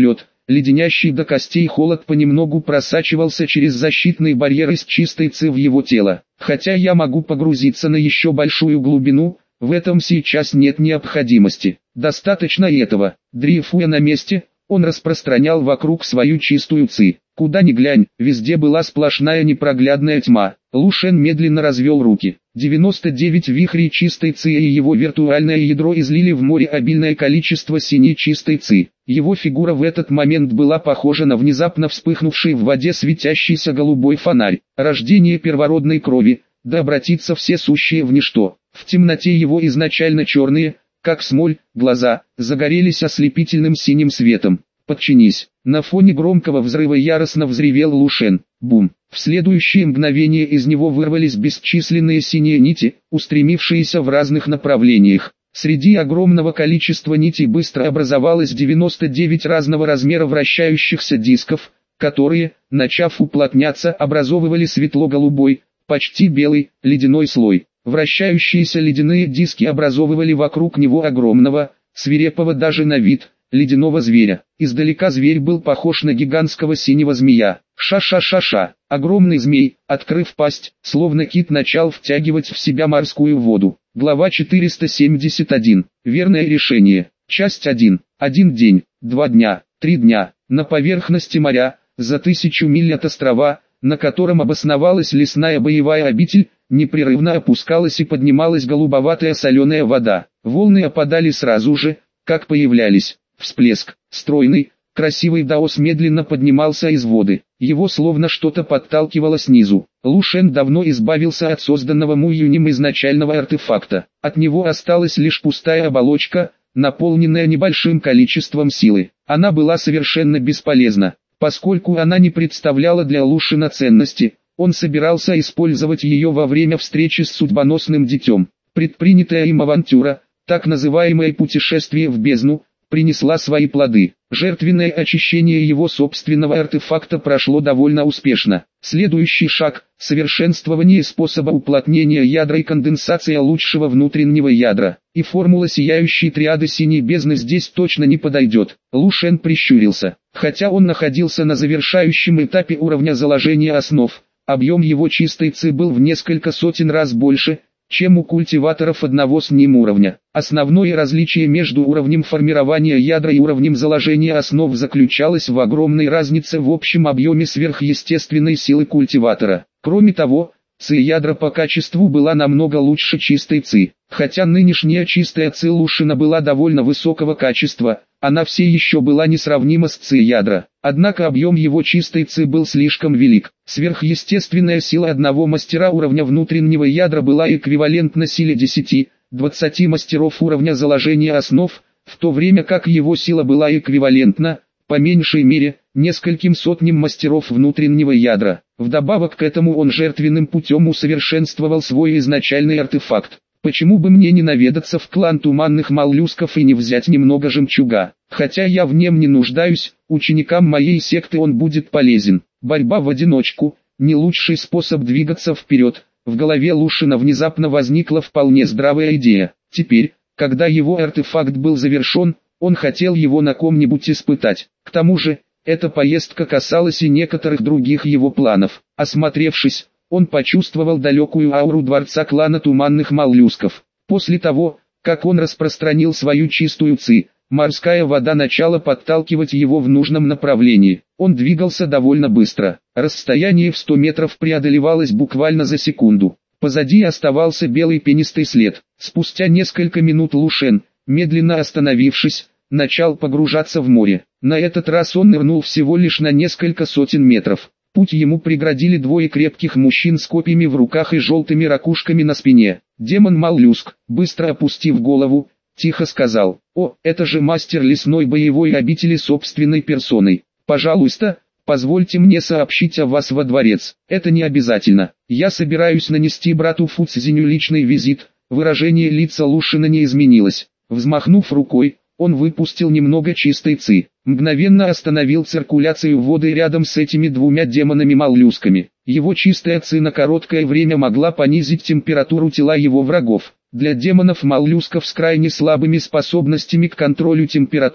леденящий до костей холод понемногу просачивался через защитный барьер из чистой ци в его тело. Хотя я могу погрузиться на еще большую глубину, в этом сейчас нет необходимости. Достаточно и этого. Дрейфуя на месте, он распространял вокруг свою чистую ци. Куда ни глянь, везде была сплошная непроглядная тьма. Лу Шен медленно развел руки. 99 вихрей чистой ци и его виртуальное ядро излили в море обильное количество синей чистой ци. Его фигура в этот момент была похожа на внезапно вспыхнувший в воде светящийся голубой фонарь. Рождение первородной крови, да обратится все сущее в ничто. В темноте его изначально черные, как смоль, глаза, загорелись ослепительным синим светом. «Подчинись!» На фоне громкого взрыва яростно взревел Лу Шен. Бум! В следующее мгновение из него вырвались бесчисленные синие нити, устремившиеся в разных направлениях. Среди огромного количества нитей быстро образовалось 99 разного размера вращающихся дисков, которые, начав уплотняться, образовывали светло-голубой, почти белый, ледяной слой. Вращающиеся ледяные диски образовывали вокруг него огромного, свирепого даже на вид, ледяного зверя. Издалека зверь был похож на гигантского синего змея. Ша-ша-ша-ша. Огромный змей, открыв пасть, словно кит, начал втягивать в себя морскую воду. Глава 471. Верное решение. Часть 1. 1 день, 2 дня, 3 дня. На поверхности моря, за 1000 миль от острова, на котором обосновалась лесная боевая обитель, непрерывно опускалась и поднималась голубоватая соленая вода. Волны опадали сразу же, как появлялись. Всплеск, стройный, красивый даос медленно поднимался из воды. Его словно что-то подталкивало снизу. Лу Шен давно избавился от созданного Му Юнем изначального артефакта. От него осталась лишь пустая оболочка, наполненная небольшим количеством силы. Она была совершенно бесполезна, поскольку она не представляла для Лу Шена ценности. Он собирался использовать ее во время встречи с судьбоносным детем. Предпринятая им авантюра, так называемое путешествие в бездну, принесла свои плоды. Жертвенное очищение его собственного артефакта прошло довольно успешно. Следующий шаг – совершенствование способа уплотнения ядра и конденсация лучшего внутреннего ядра. И формула сияющей триады синей бездны здесь точно не подойдет. Лу Шен прищурился. Хотя он находился на завершающем этапе уровня заложения основ, объем его чистой ци был в несколько сотен раз больше, чем у культиваторов одного с ним уровня. Основное различие между уровнем формирования ядра и уровнем заложения основ заключалось в огромной разнице в общем объеме сверхъестественной силы культиватора. Кроме того, ци ядра по качеству была намного лучше чистой ци. Хотя нынешняя чистая ци Лу Шена была довольно высокого качества, она все еще была несравнима с ци ядра. Однако объем его чистой ци был слишком велик. Сверхъестественная сила одного мастера уровня внутреннего ядра была эквивалентна силе 10-20 мастеров уровня заложения основ, в то время как его сила была эквивалентна, по меньшей мере, нескольким сотням мастеров внутреннего ядра. Вдобавок к этому он жертвенным путем усовершенствовал свой изначальный артефакт. Почему бы мне не наведаться в клан туманных моллюсков и не взять немного жемчуга? Хотя я в нем не нуждаюсь, ученикам моей секты он будет полезен. Борьба в одиночку – не лучший способ двигаться вперед. В голове Лу Шена внезапно возникла вполне здравая идея. Теперь, когда его артефакт был завершен, он хотел его на ком-нибудь испытать. К тому же, эта поездка касалась и некоторых других его планов. Осмотревшись, он почувствовал далекую ауру дворца клана туманных моллюсков. После того, как он распространил свою чистую ци, морская вода начала подталкивать его в нужном направлении. Он двигался довольно быстро. Расстояние в 100 метров преодолевалось буквально за секунду. Позади оставался белый пенистый след. Спустя несколько минут Лу Шен, медленно остановившись, начал погружаться в море. На этот раз он нырнул всего лишь на несколько сотен метров. Путь ему преградили двое крепких мужчин с копьями в руках и желтыми ракушками на спине. Демон-моллюск, быстро опустив голову, тихо сказал: «О, это же мастер лесной боевой обители собственной персоной. Пожалуйста, позвольте мне сообщить о вас во дворец. Это не обязательно. Я собираюсь нанести брату Фуцзиню личный визит». Выражение лица Лу Шена не изменилось. Взмахнув рукой, он выпустил немного чистой ци. Мгновенно остановил циркуляцию воды рядом с этими двумя демонами-моллюсками. Его чистая ци на короткое время могла понизить температуру тела его врагов. Для демонов-моллюсков с крайне слабыми способностями к контролю температуры,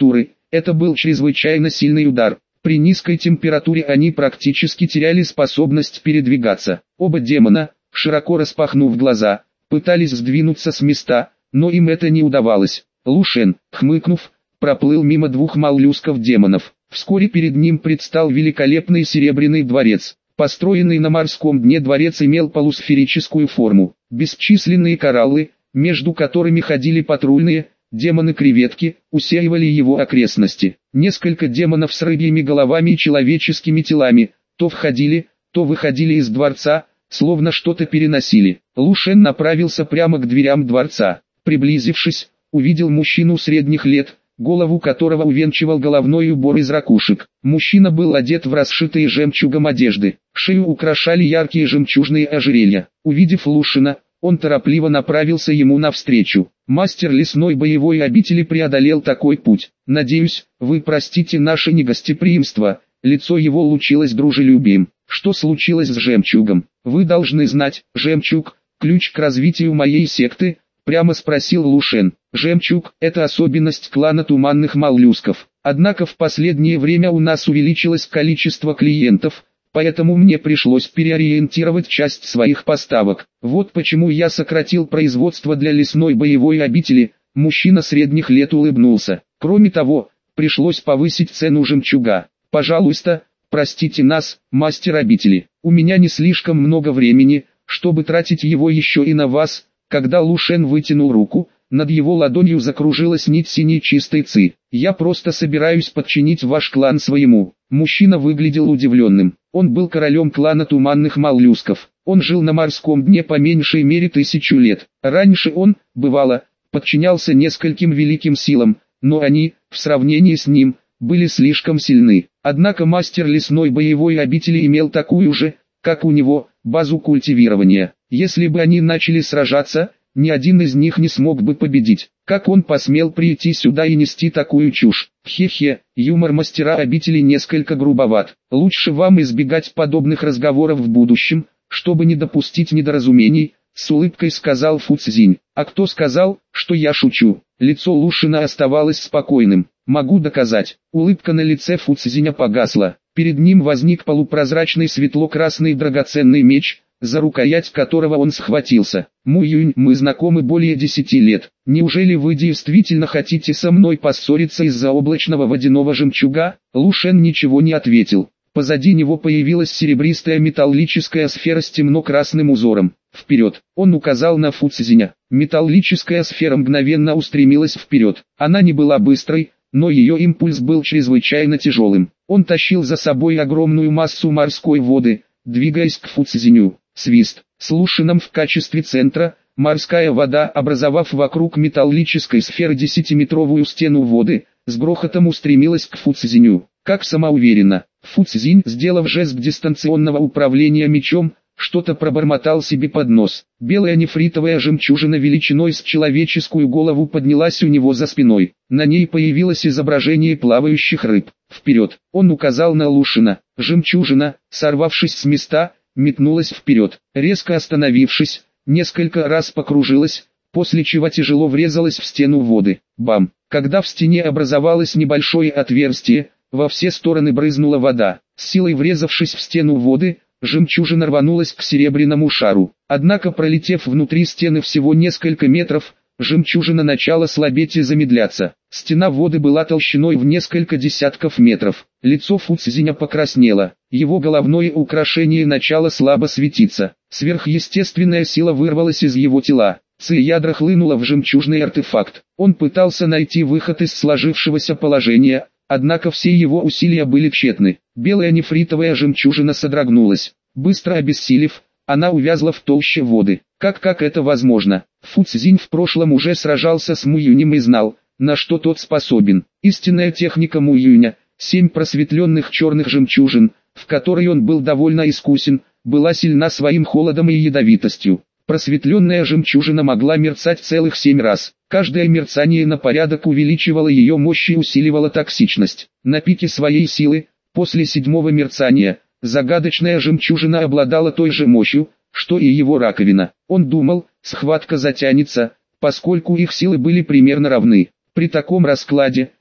Это был чрезвычайно сильный удар. При низкой температуре они практически теряли способность передвигаться. Оба демона, широко распахнув глаза, пытались сдвинуться с места, но им это не удавалось. Лу Шен, хмыкнув, проплыл мимо двух моллюсков-демонов. Вскоре перед ним предстал великолепный серебряный дворец. Построенный на морском дне дворец имел полусферическую форму. Бесчисленные кораллы, между которыми ходили патрульные, демоны-креветки, усеивали его окрестности. Несколько демонов с рыбьими головами и человеческими телами, то входили, то выходили из дворца, словно что-то переносили. Лу Шен направился прямо к дверям дворца. Приблизившись, увидел мужчину средних лет, голову которого увенчивал головной убор из ракушек. Мужчина был одет в расшитые жемчугом одежды. Шею украшали яркие жемчужные ожерелья. Увидев Лу Шена, он торопливо направился ему навстречу. Мастер лесной боевой обители преодолел такой путь. «Надеюсь, вы простите наше негостеприимство». Лицо его лучилось дружелюбием. «Что случилось с жемчугом? Вы должны знать, жемчуг – ключ к развитию моей секты», – прямо спросил Лу Шен. «Жемчуг – это особенность клана туманных моллюсков. Однако в последнее время у нас увеличилось количество клиентов, поэтому мне пришлось переориентировать часть своих поставок. Вот почему я сократил производство для лесной боевой обители». Мужчина средних лет улыбнулся. «Кроме того, пришлось повысить цену жемчуга. Пожалуйста, простите нас, мастер обители. У меня не слишком много времени, чтобы тратить его еще и на вас». Когда Лу Шен вытянул руку, над его ладонью закружилась нить синей чистой ци. «Я просто собираюсь подчинить ваш клан своему». Мужчина выглядел удивленным. Он был королем клана туманных моллюсков. Он жил на морском дне по меньшей мере 1000 лет. Раньше он, бывало, подчинялся нескольким великим силам, но они, в сравнении с ним, были слишком сильны. Однако мастер лесной боевой обители имел такую же, как у него, базу культивирования. Если бы они начали сражаться, ни один из них не смог бы победить. Как он посмел прийти сюда и нести такую чушь? Хе-хе, юмор мастера обители несколько грубоват. Лучше вам избегать подобных разговоров в будущем, чтобы не допустить недоразумений, с улыбкой сказал Фу Цзинь. А кто сказал, что я шучу? Лицо Лу Шена оставалось спокойным. Могу доказать. Улыбка на лице Фу Цзиня погасла. Перед ним возник полупрозрачный светло-красный драгоценный меч, за рукоять которого он схватился. «Му Юнь, мы знакомы более 10 лет. Неужели вы действительно хотите со мной поссориться из-за облачного водяного жемчуга?» Лу Шен ничего не ответил. Позади него появилась серебристая металлическая сфера с темно-красным узором. «Вперед!» Он указал на Фу Цзиня. Металлическая сфера мгновенно устремилась вперед. Она не была быстрой, но ее импульс был чрезвычайно тяжелым. Он тащил за собой огромную массу морской воды, двигаясь к Фу Цзиню. Свист. С Лу Шеном в качестве центра, морская вода, образовав вокруг металлической сферы 10-метровую стену воды, с грохотом устремилась к Фу Цзиню. Как самоуверенно. Фу Цзинь, сделав жест дистанционного управления мечом, что-то пробормотал себе под нос. Белая нефритовая жемчужина величиной с человеческую голову поднялась у него за спиной. На ней появилось изображение плавающих рыб. «Вперед!» Он указал на Лу Шена. Жемчужина, сорвавшись с места, метнулась вперед. Резко остановившись, несколько раз покружилась, после чего тяжело врезалась в стену воды. Бам! Когда в стене образовалось небольшое отверстие, во все стороны брызнула вода. С силой врезавшись в стену воды, жемчужина рванулась к серебряному шару. Однако, пролетев внутри стены всего несколько метров, жемчужина начала слабеть и замедляться. Стена воды была толщиной в несколько десятков метров. Лицо Фу Цзиня покраснело. Его головное украшение начало слабо светиться. Сверхъестественная сила вырвалась из его тела. Ци-ядра хлынула в жемчужный артефакт. Он пытался найти выход из сложившегося положения, однако все его усилия были тщетны. Белая нефритовая жемчужина содрогнулась. Быстро обессилев, она увязла в толще воды. Как это возможно? Фу Цзинь в прошлом уже сражался с Му Юнем и знал, на что тот способен. Истинная техника Му Юня, 7 просветленных черных жемчужин, в которой он был довольно искусен, была сильна своим холодом и ядовитостью. Просветленная жемчужина могла мерцать целых 7 раз. Каждое мерцание на порядок увеличивало ее мощь и усиливало токсичность. На пике своей силы, после 7-го мерцания, загадочная жемчужина обладала той же мощью, что и его раковина. Он думал, схватка затянется, поскольку их силы были примерно равны. При таком раскладе,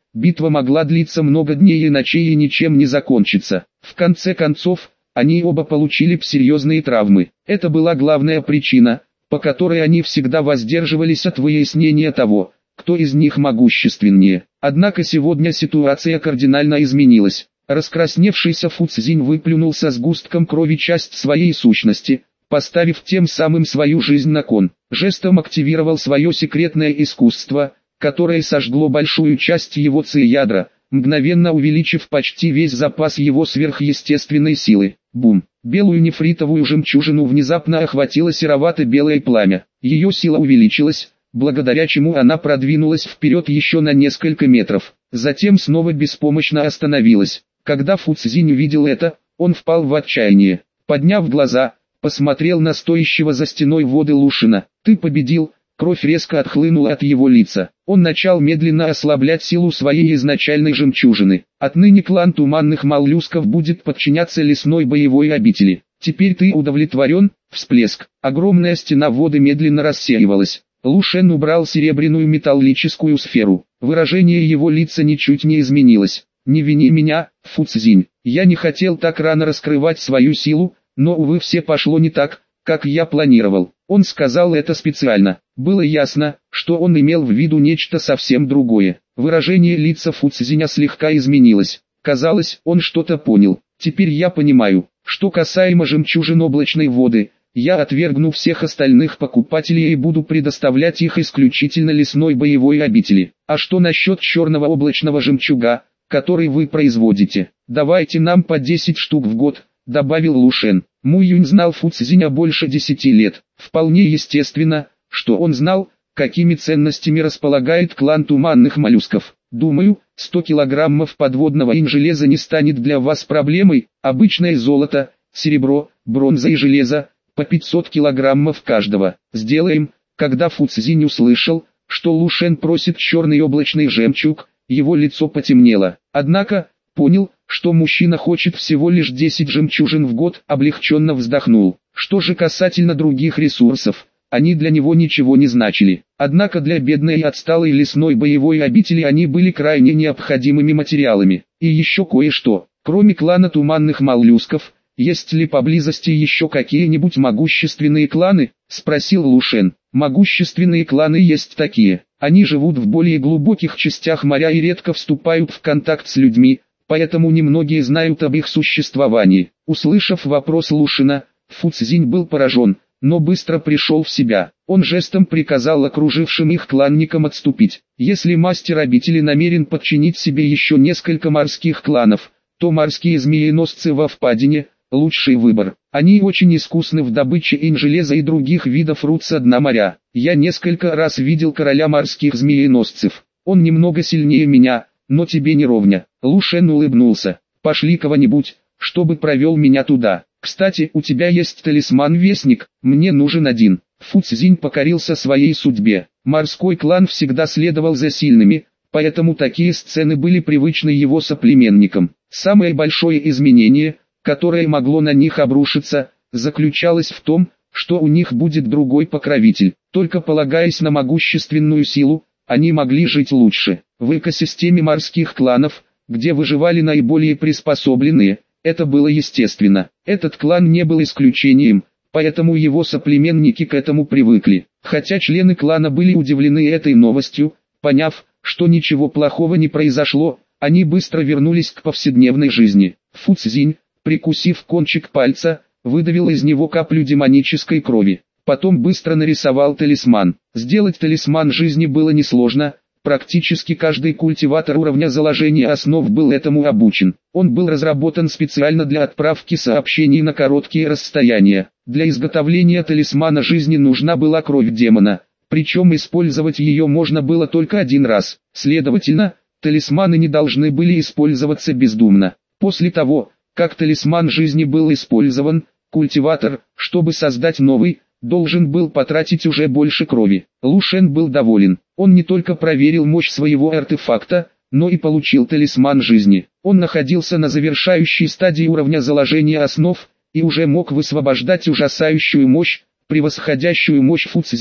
битва могла длиться много дней и ночей и ничем не закончиться. В конце концов, они оба получили серьезные травмы. Это была главная причина, по которой они всегда воздерживались от выяснения того, кто из них могущественнее. Однако сегодня ситуация кардинально изменилась. Раскрасневшийся Фу Цзинь выплюнул со сгустком крови часть своей сущности, поставив тем самым свою жизнь на кон. Жестом активировал свое секретное искусство, которое сожгло большую часть его ци-ядра, мгновенно увеличив почти весь запас его сверхъестественной силы. Бум! Белую нефритовую жемчужину внезапно охватило серовато-белое пламя. Ее сила увеличилась, благодаря чему она продвинулась вперед еще на несколько метров. Затем снова беспомощно остановилась. Когда Фу Цзинь увидел это, он впал в отчаяние. Подняв глаза, посмотрел на стоящего за стеной воды Лушина. «Ты победил!» Кровь резко отхлынула от его лица. Он начал медленно ослаблять силу своей изначальной жемчужины. Отныне клан туманных моллюсков будет подчиняться лесной боевой обители. Теперь ты удовлетворен? Всплеск. Огромная стена воды медленно рассеивалась. Лушен убрал серебряную металлическую сферу. Выражение его лица ничуть не изменилось. «Не вини меня, Фу Цзинь. Я не хотел так рано раскрывать свою силу, но увы все пошло не так, как я планировал». Он сказал это специально. Было ясно, что он имел в виду нечто совсем другое. Выражение лица Фу Цзиня слегка изменилось. Казалось, он что-то понял. «Теперь я понимаю, что касаемо жемчужин облачной воды, я отвергну всех остальных покупателей и буду предоставлять их исключительно лесной боевой обители. А что насчет черного облачного жемчуга, который вы производите? Давайте нам по 10 штук в год», добавил Лушен. Му Юнь знал Фу Цзиня больше 10 лет. Вполне естественно, что он знал, какими ценностями располагает клан туманных моллюсков. «Думаю, 100 килограммов подводного инжелеза не станет для вас проблемой. Обычное золото, серебро, бронза и железо, по 500 килограммов каждого. Сделаем». Когда Фу Цзинь услышал, что Лушен просит черный облачный жемчуг, его лицо потемнело. Однако, понял, что мужчина хочет всего лишь 10 жемчужин в год, облегченно вздохнул. Что же касательно других ресурсов, они для него ничего не значили. Однако для бедной и отсталой лесной боевой обители они были крайне необходимыми материалами. И еще кое-что. Кроме клана туманных моллюсков, есть ли поблизости еще какие-нибудь могущественные кланы? Спросил Лушен. Могущественные кланы есть такие. Они живут в более глубоких частях моря и редко вступают в контакт с людьми, поэтому немногие знают об их существовании. Услышав вопрос Лушина, Фу Цзинь был поражен, но быстро пришел в себя. Он жестом приказал окружившим их кланникам отступить. Если мастер обители намерен подчинить себе еще несколько морских кланов, то морские змееносцы во впадине – лучший выбор. Они очень искусны в добыче инжелеза и других видов руд со дна моря. Я несколько раз видел короля морских змееносцев. Он немного сильнее меня, но тебе не ровня. Лушен улыбнулся. Пошли кого-нибудь, чтобы провел меня туда. Кстати, у тебя есть талисман-вестник, мне нужен один. Фу Цзинь покорился своей судьбе. Морской клан всегда следовал за сильными, поэтому такие сцены были привычны его соплеменникам. Самое большое изменение, которое могло на них обрушиться, заключалось в том, что у них будет другой покровитель. Только полагаясь на могущественную силу, они могли жить лучше. В экосистеме морских кланов, где выживали наиболее приспособленные, это было естественно. Этот клан не был исключением, поэтому его соплеменники к этому привыкли. Хотя члены клана были удивлены этой новостью, поняв, что ничего плохого не произошло, они быстро вернулись к повседневной жизни. Фу Цзинь, прикусив кончик пальца, выдавил из него каплю демонической крови. Потом быстро нарисовал талисман. Сделать талисман жизни было несложно. Практически каждый культиватор уровня заложения основ был этому обучен. Он был разработан специально для отправки сообщений на короткие расстояния. Для изготовления талисмана жизни нужна была кровь демона, причем использовать ее можно было только один раз. Следовательно, талисманы не должны были использоваться бездумно. После того, как талисман жизни был использован, культиватор, чтобы создать новый, должен был потратить уже больше крови. Лушен был доволен. Он не только проверил мощь своего артефакта, но и получил талисман жизни. Он находился на завершающей стадии уровня заложения основ, и уже мог высвобождать ужасающую мощь, превосходящую мощь Фу Цзиня.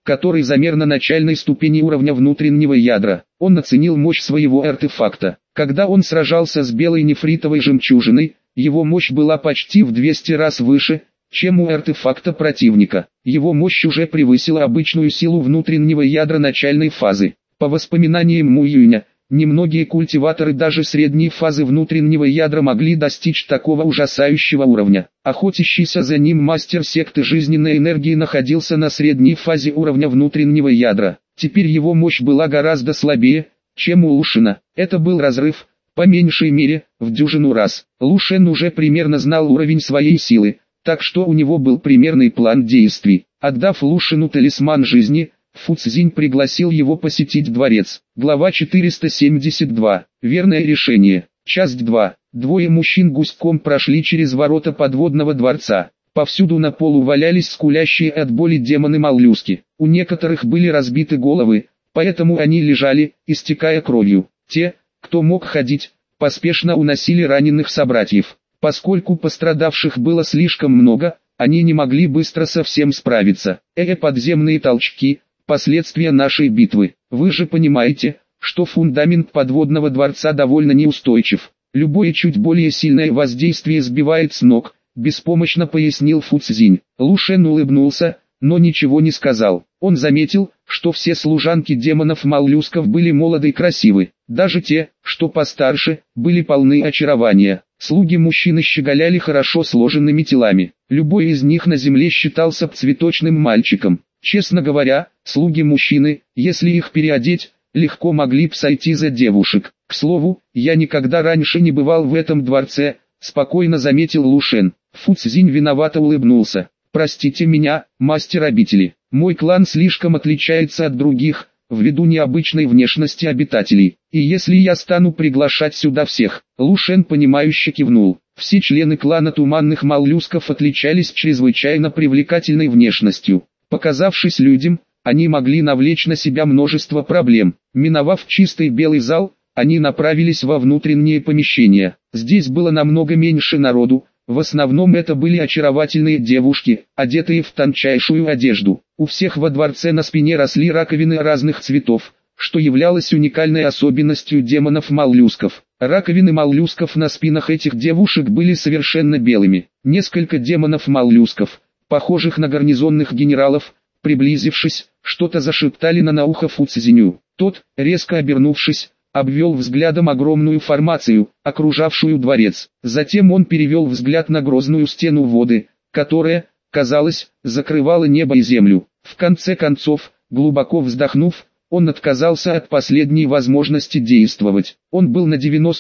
который замер на начальной ступени уровня внутреннего ядра. Он оценил мощь своего артефакта. Когда он сражался с белой нефритовой жемчужиной, его мощь была почти в 200 раз выше, чем у артефакта противника. Его мощь уже превысила обычную силу внутреннего ядра начальной фазы. По воспоминаниям Му Юня, немногие культиваторы даже средней фазы внутреннего ядра могли достичь такого ужасающего уровня. Охотящийся за ним мастер секты жизненной энергии находился на средней фазе уровня внутреннего ядра. Теперь его мощь была гораздо слабее, чем у Лушена. Это был разрыв, по меньшей мере, в дюжину раз. Лушен уже примерно знал уровень своей силы, так что у него был примерный план действий. Отдав Лушену талисман жизни, Фу Цзинь пригласил его посетить дворец. Глава 472. Верное решение. Часть 2. Двое мужчин гуськом прошли через ворота подводного дворца. Повсюду на полу валялись скулящие от боли демоны-моллюски. У некоторых были разбиты головы, поэтому они лежали, истекая кровью. Те, кто мог ходить, поспешно уносили раненых собратьев. Поскольку пострадавших было слишком много, они не могли быстро со всем справиться. Подземные толчки – последствия нашей битвы. Вы же понимаете, что фундамент подводного дворца довольно неустойчив. Любое чуть более сильное воздействие сбивает с ног, беспомощно пояснил Фу Цзинь. Лушен улыбнулся, но ничего не сказал. Он заметил, что все служанки демонов-моллюсков были молоды и красивы. Даже те, что постарше, были полны очарования. Слуги мужчины щеголяли хорошо сложенными телами. Любой из них на земле считался цветочным мальчиком. Честно говоря, слуги мужчины, если их переодеть, легко могли б сойти за девушек. К слову, я никогда раньше не бывал в этом дворце, спокойно заметил Лушен. Фу Цзинь виновато улыбнулся. Простите меня, мастер обители. Мой клан слишком отличается от других, ввиду необычной внешности обитателей. И если я стану приглашать сюда всех, Лушен понимающе кивнул. Все члены клана туманных моллюсков отличались чрезвычайно привлекательной внешностью. Показавшись людям, они могли навлечь на себя множество проблем. Миновав чистый белый зал, они направились во внутренние помещения. Здесь было намного меньше народу, в основном это были очаровательные девушки, одетые в тончайшую одежду. У всех во дворце на спине росли раковины разных цветов, что являлось уникальной особенностью демонов-моллюсков. Раковины моллюсков на спинах этих девушек были совершенно белыми. Несколько демонов-моллюсков, похожих на гарнизонных генералов, приблизившись, что-то зашептали на ухо Фу Цзиню. Тот, резко обернувшись, обвел взглядом огромную формацию, окружавшую дворец. Затем он перевел взгляд на грозную стену воды, которая, казалось, закрывала небо и землю. В конце концов, глубоко вздохнув, он отказался от последней возможности действовать. Он был на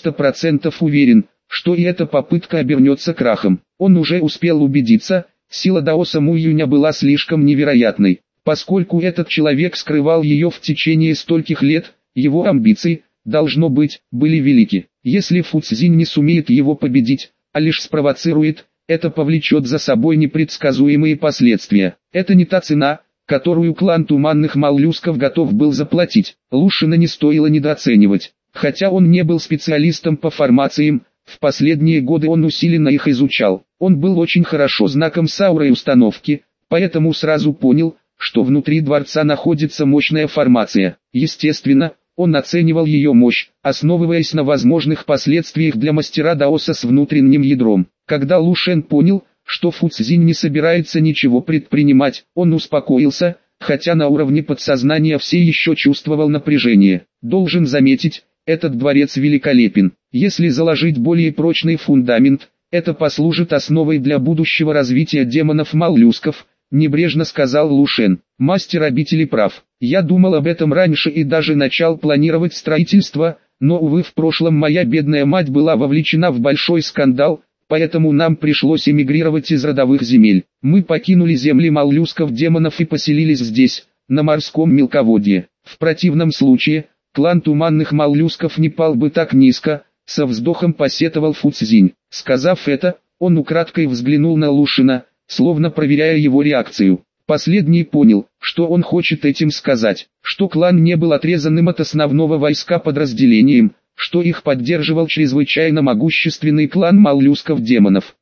90% уверен, что и эта попытка обернется крахом. Он уже успел убедиться, сила даоса Му Юня была слишком невероятной. Поскольку этот человек скрывал ее в течение стольких лет, его амбиции, должно быть, были велики. Если Фу Цзинь не сумеет его победить, а лишь спровоцирует, это повлечет за собой непредсказуемые последствия. Это не та цена, которую клан туманных моллюсков готов был заплатить. Лушена не стоило недооценивать. Хотя он не был специалистом по формациям, в последние годы он усиленно их изучал. Он был очень хорошо знаком с аурой установки, поэтому сразу понял, что внутри дворца находится мощная формация. Естественно, он оценивал ее мощь, основываясь на возможных последствиях для мастера даоса с внутренним ядром. Когда Лушен понял, что Фу Цзинь не собирается ничего предпринимать, он успокоился, хотя на уровне подсознания все еще чувствовал напряжение. Должен заметить, этот дворец великолепен. Если заложить более прочный фундамент, это послужит основой для будущего развития демонов-моллюсков, небрежно сказал Лушен. Мастер обители прав. Я думал об этом раньше и даже начал планировать строительство, но увы, в прошлом моя бедная мать была вовлечена в большой скандал, поэтому нам пришлось эмигрировать из родовых земель. Мы покинули земли моллюсков-демонов и поселились здесь, на морском мелководье. В противном случае, клан туманных моллюсков не пал бы так низко, со вздохом посетовал Фу Цзинь. Сказав это, он украдкой взглянул на Лушена, словно проверяя его реакцию. Последний понял, что он хочет этим сказать, что клан не был отрезанным от основного войска подразделением, что их поддерживал чрезвычайно могущественный клан моллюсков-демонов.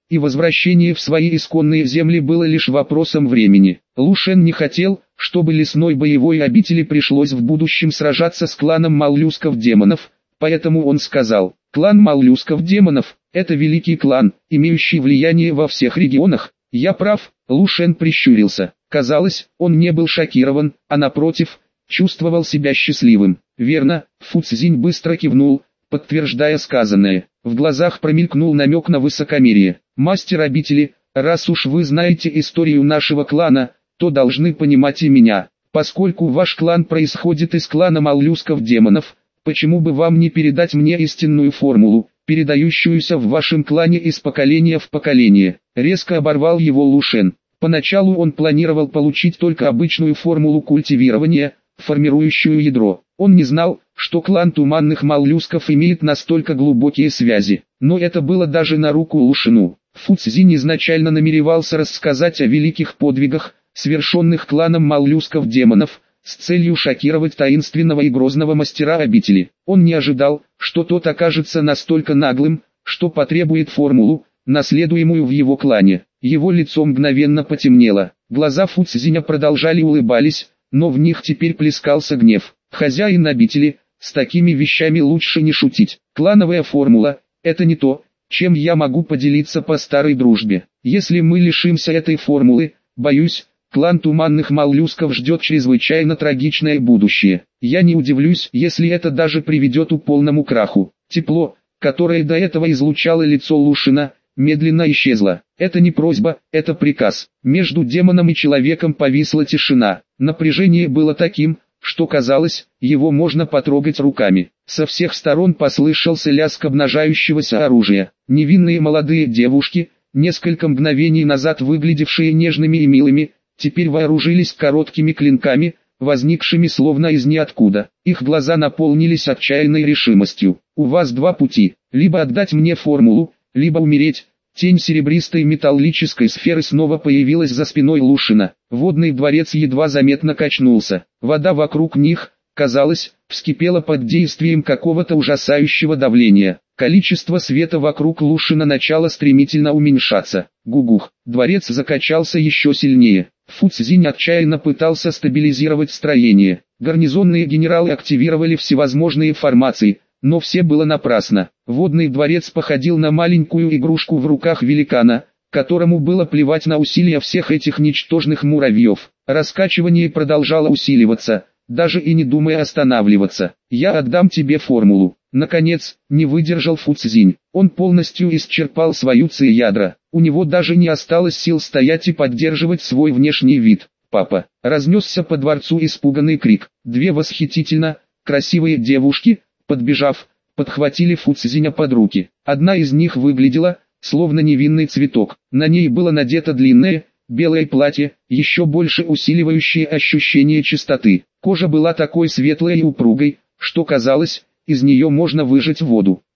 и возвращение в свои исконные земли было лишь вопросом времени. Лу Шен не хотел, чтобы лесной боевой обители пришлось в будущем сражаться с кланом моллюсков-демонов, поэтому он сказал: «Клан моллюсков-демонов – это великий клан, имеющий влияние во всех регионах. Я прав?» Лу Шен прищурился. Казалось, он не был шокирован, а напротив, чувствовал себя счастливым. «Верно», Фу Цзинь быстро кивнул, подтверждая сказанное. В глазах промелькнул намек на высокомерие. «Мастер обители, раз уж вы знаете историю нашего клана, то должны понимать и меня. Поскольку ваш клан происходит из клана моллюсков-демонов, почему бы вам не передать мне истинную формулу, передающуюся в вашем клане из поколения в поколение?» Резко оборвал его Лу Шен. Поначалу он планировал получить только обычную формулу культивирования, формирующую ядро. Он не знал, что клан туманных моллюсков имеет настолько глубокие связи, но это было даже на руку Лу Шену. Фу Цзинь изначально намеревался рассказать о великих подвигах, совершенных кланом моллюсков-демонов, с целью шокировать таинственного и грозного мастера обители. Он не ожидал, что тот окажется настолько наглым, что потребует формулу, наследуемую в его клане. Его лицо мгновенно потемнело, глаза Фу Цзиня продолжали улыбались, но в них теперь плескался гнев. «Хозяин обители, с такими вещами лучше не шутить. Клановая формула – это не то, чем я могу поделиться по старой дружбе. Если мы лишимся этой формулы, боюсь, клан туманных моллюсков ждет чрезвычайно трагичное будущее. Я не удивлюсь, если это даже приведет к полному краху». Тепло, которое до этого излучало лицо Лу Шена, медленно исчезла. «Это не просьба, это приказ». Между демоном и человеком повисла тишина. Напряжение было таким, что казалось, его можно потрогать руками. Со всех сторон послышался лязг обнажающегося оружия. Невинные молодые девушки, несколько мгновений назад выглядевшие нежными и милыми, теперь вооружились короткими клинками, возникшими словно из ниоткуда. Их глаза наполнились отчаянной решимостью. «У вас два пути: либо отдать мне формулу, либо умереть». Тень серебристой металлической сферы снова появилась за спиной Лу Шена. Водный дворец едва заметно качнулся. Вода вокруг них, казалось, вскипела под действием какого-то ужасающего давления. Количество света вокруг Лу Шена начало стремительно уменьшаться. Гугух. Дворец закачался еще сильнее. Фу Цзинь отчаянно пытался стабилизировать строение. Гарнизонные генералы активировали всевозможные формации, но все было напрасно. Водный дворец походил на маленькую игрушку в руках великана, которому было плевать на усилия всех этих ничтожных муравьев. Раскачивание продолжало усиливаться, даже и не думая останавливаться. «Я отдам тебе формулу». Наконец, не выдержал Фу Цзинь. Он полностью исчерпал свою ци-ядра. У него даже не осталось сил стоять и поддерживать свой внешний вид. «Папа!» Разнесся по дворцу испуганный крик. Две восхитительно красивые девушки, подбежав, подхватили Фу Цзиня под руки. Одна из них выглядела, словно невинный цветок. На ней было надето длинное, белое платье, еще больше усиливающее ощущение чистоты. Кожа была такой светлой и упругой, что казалось, из нее можно выжать воду.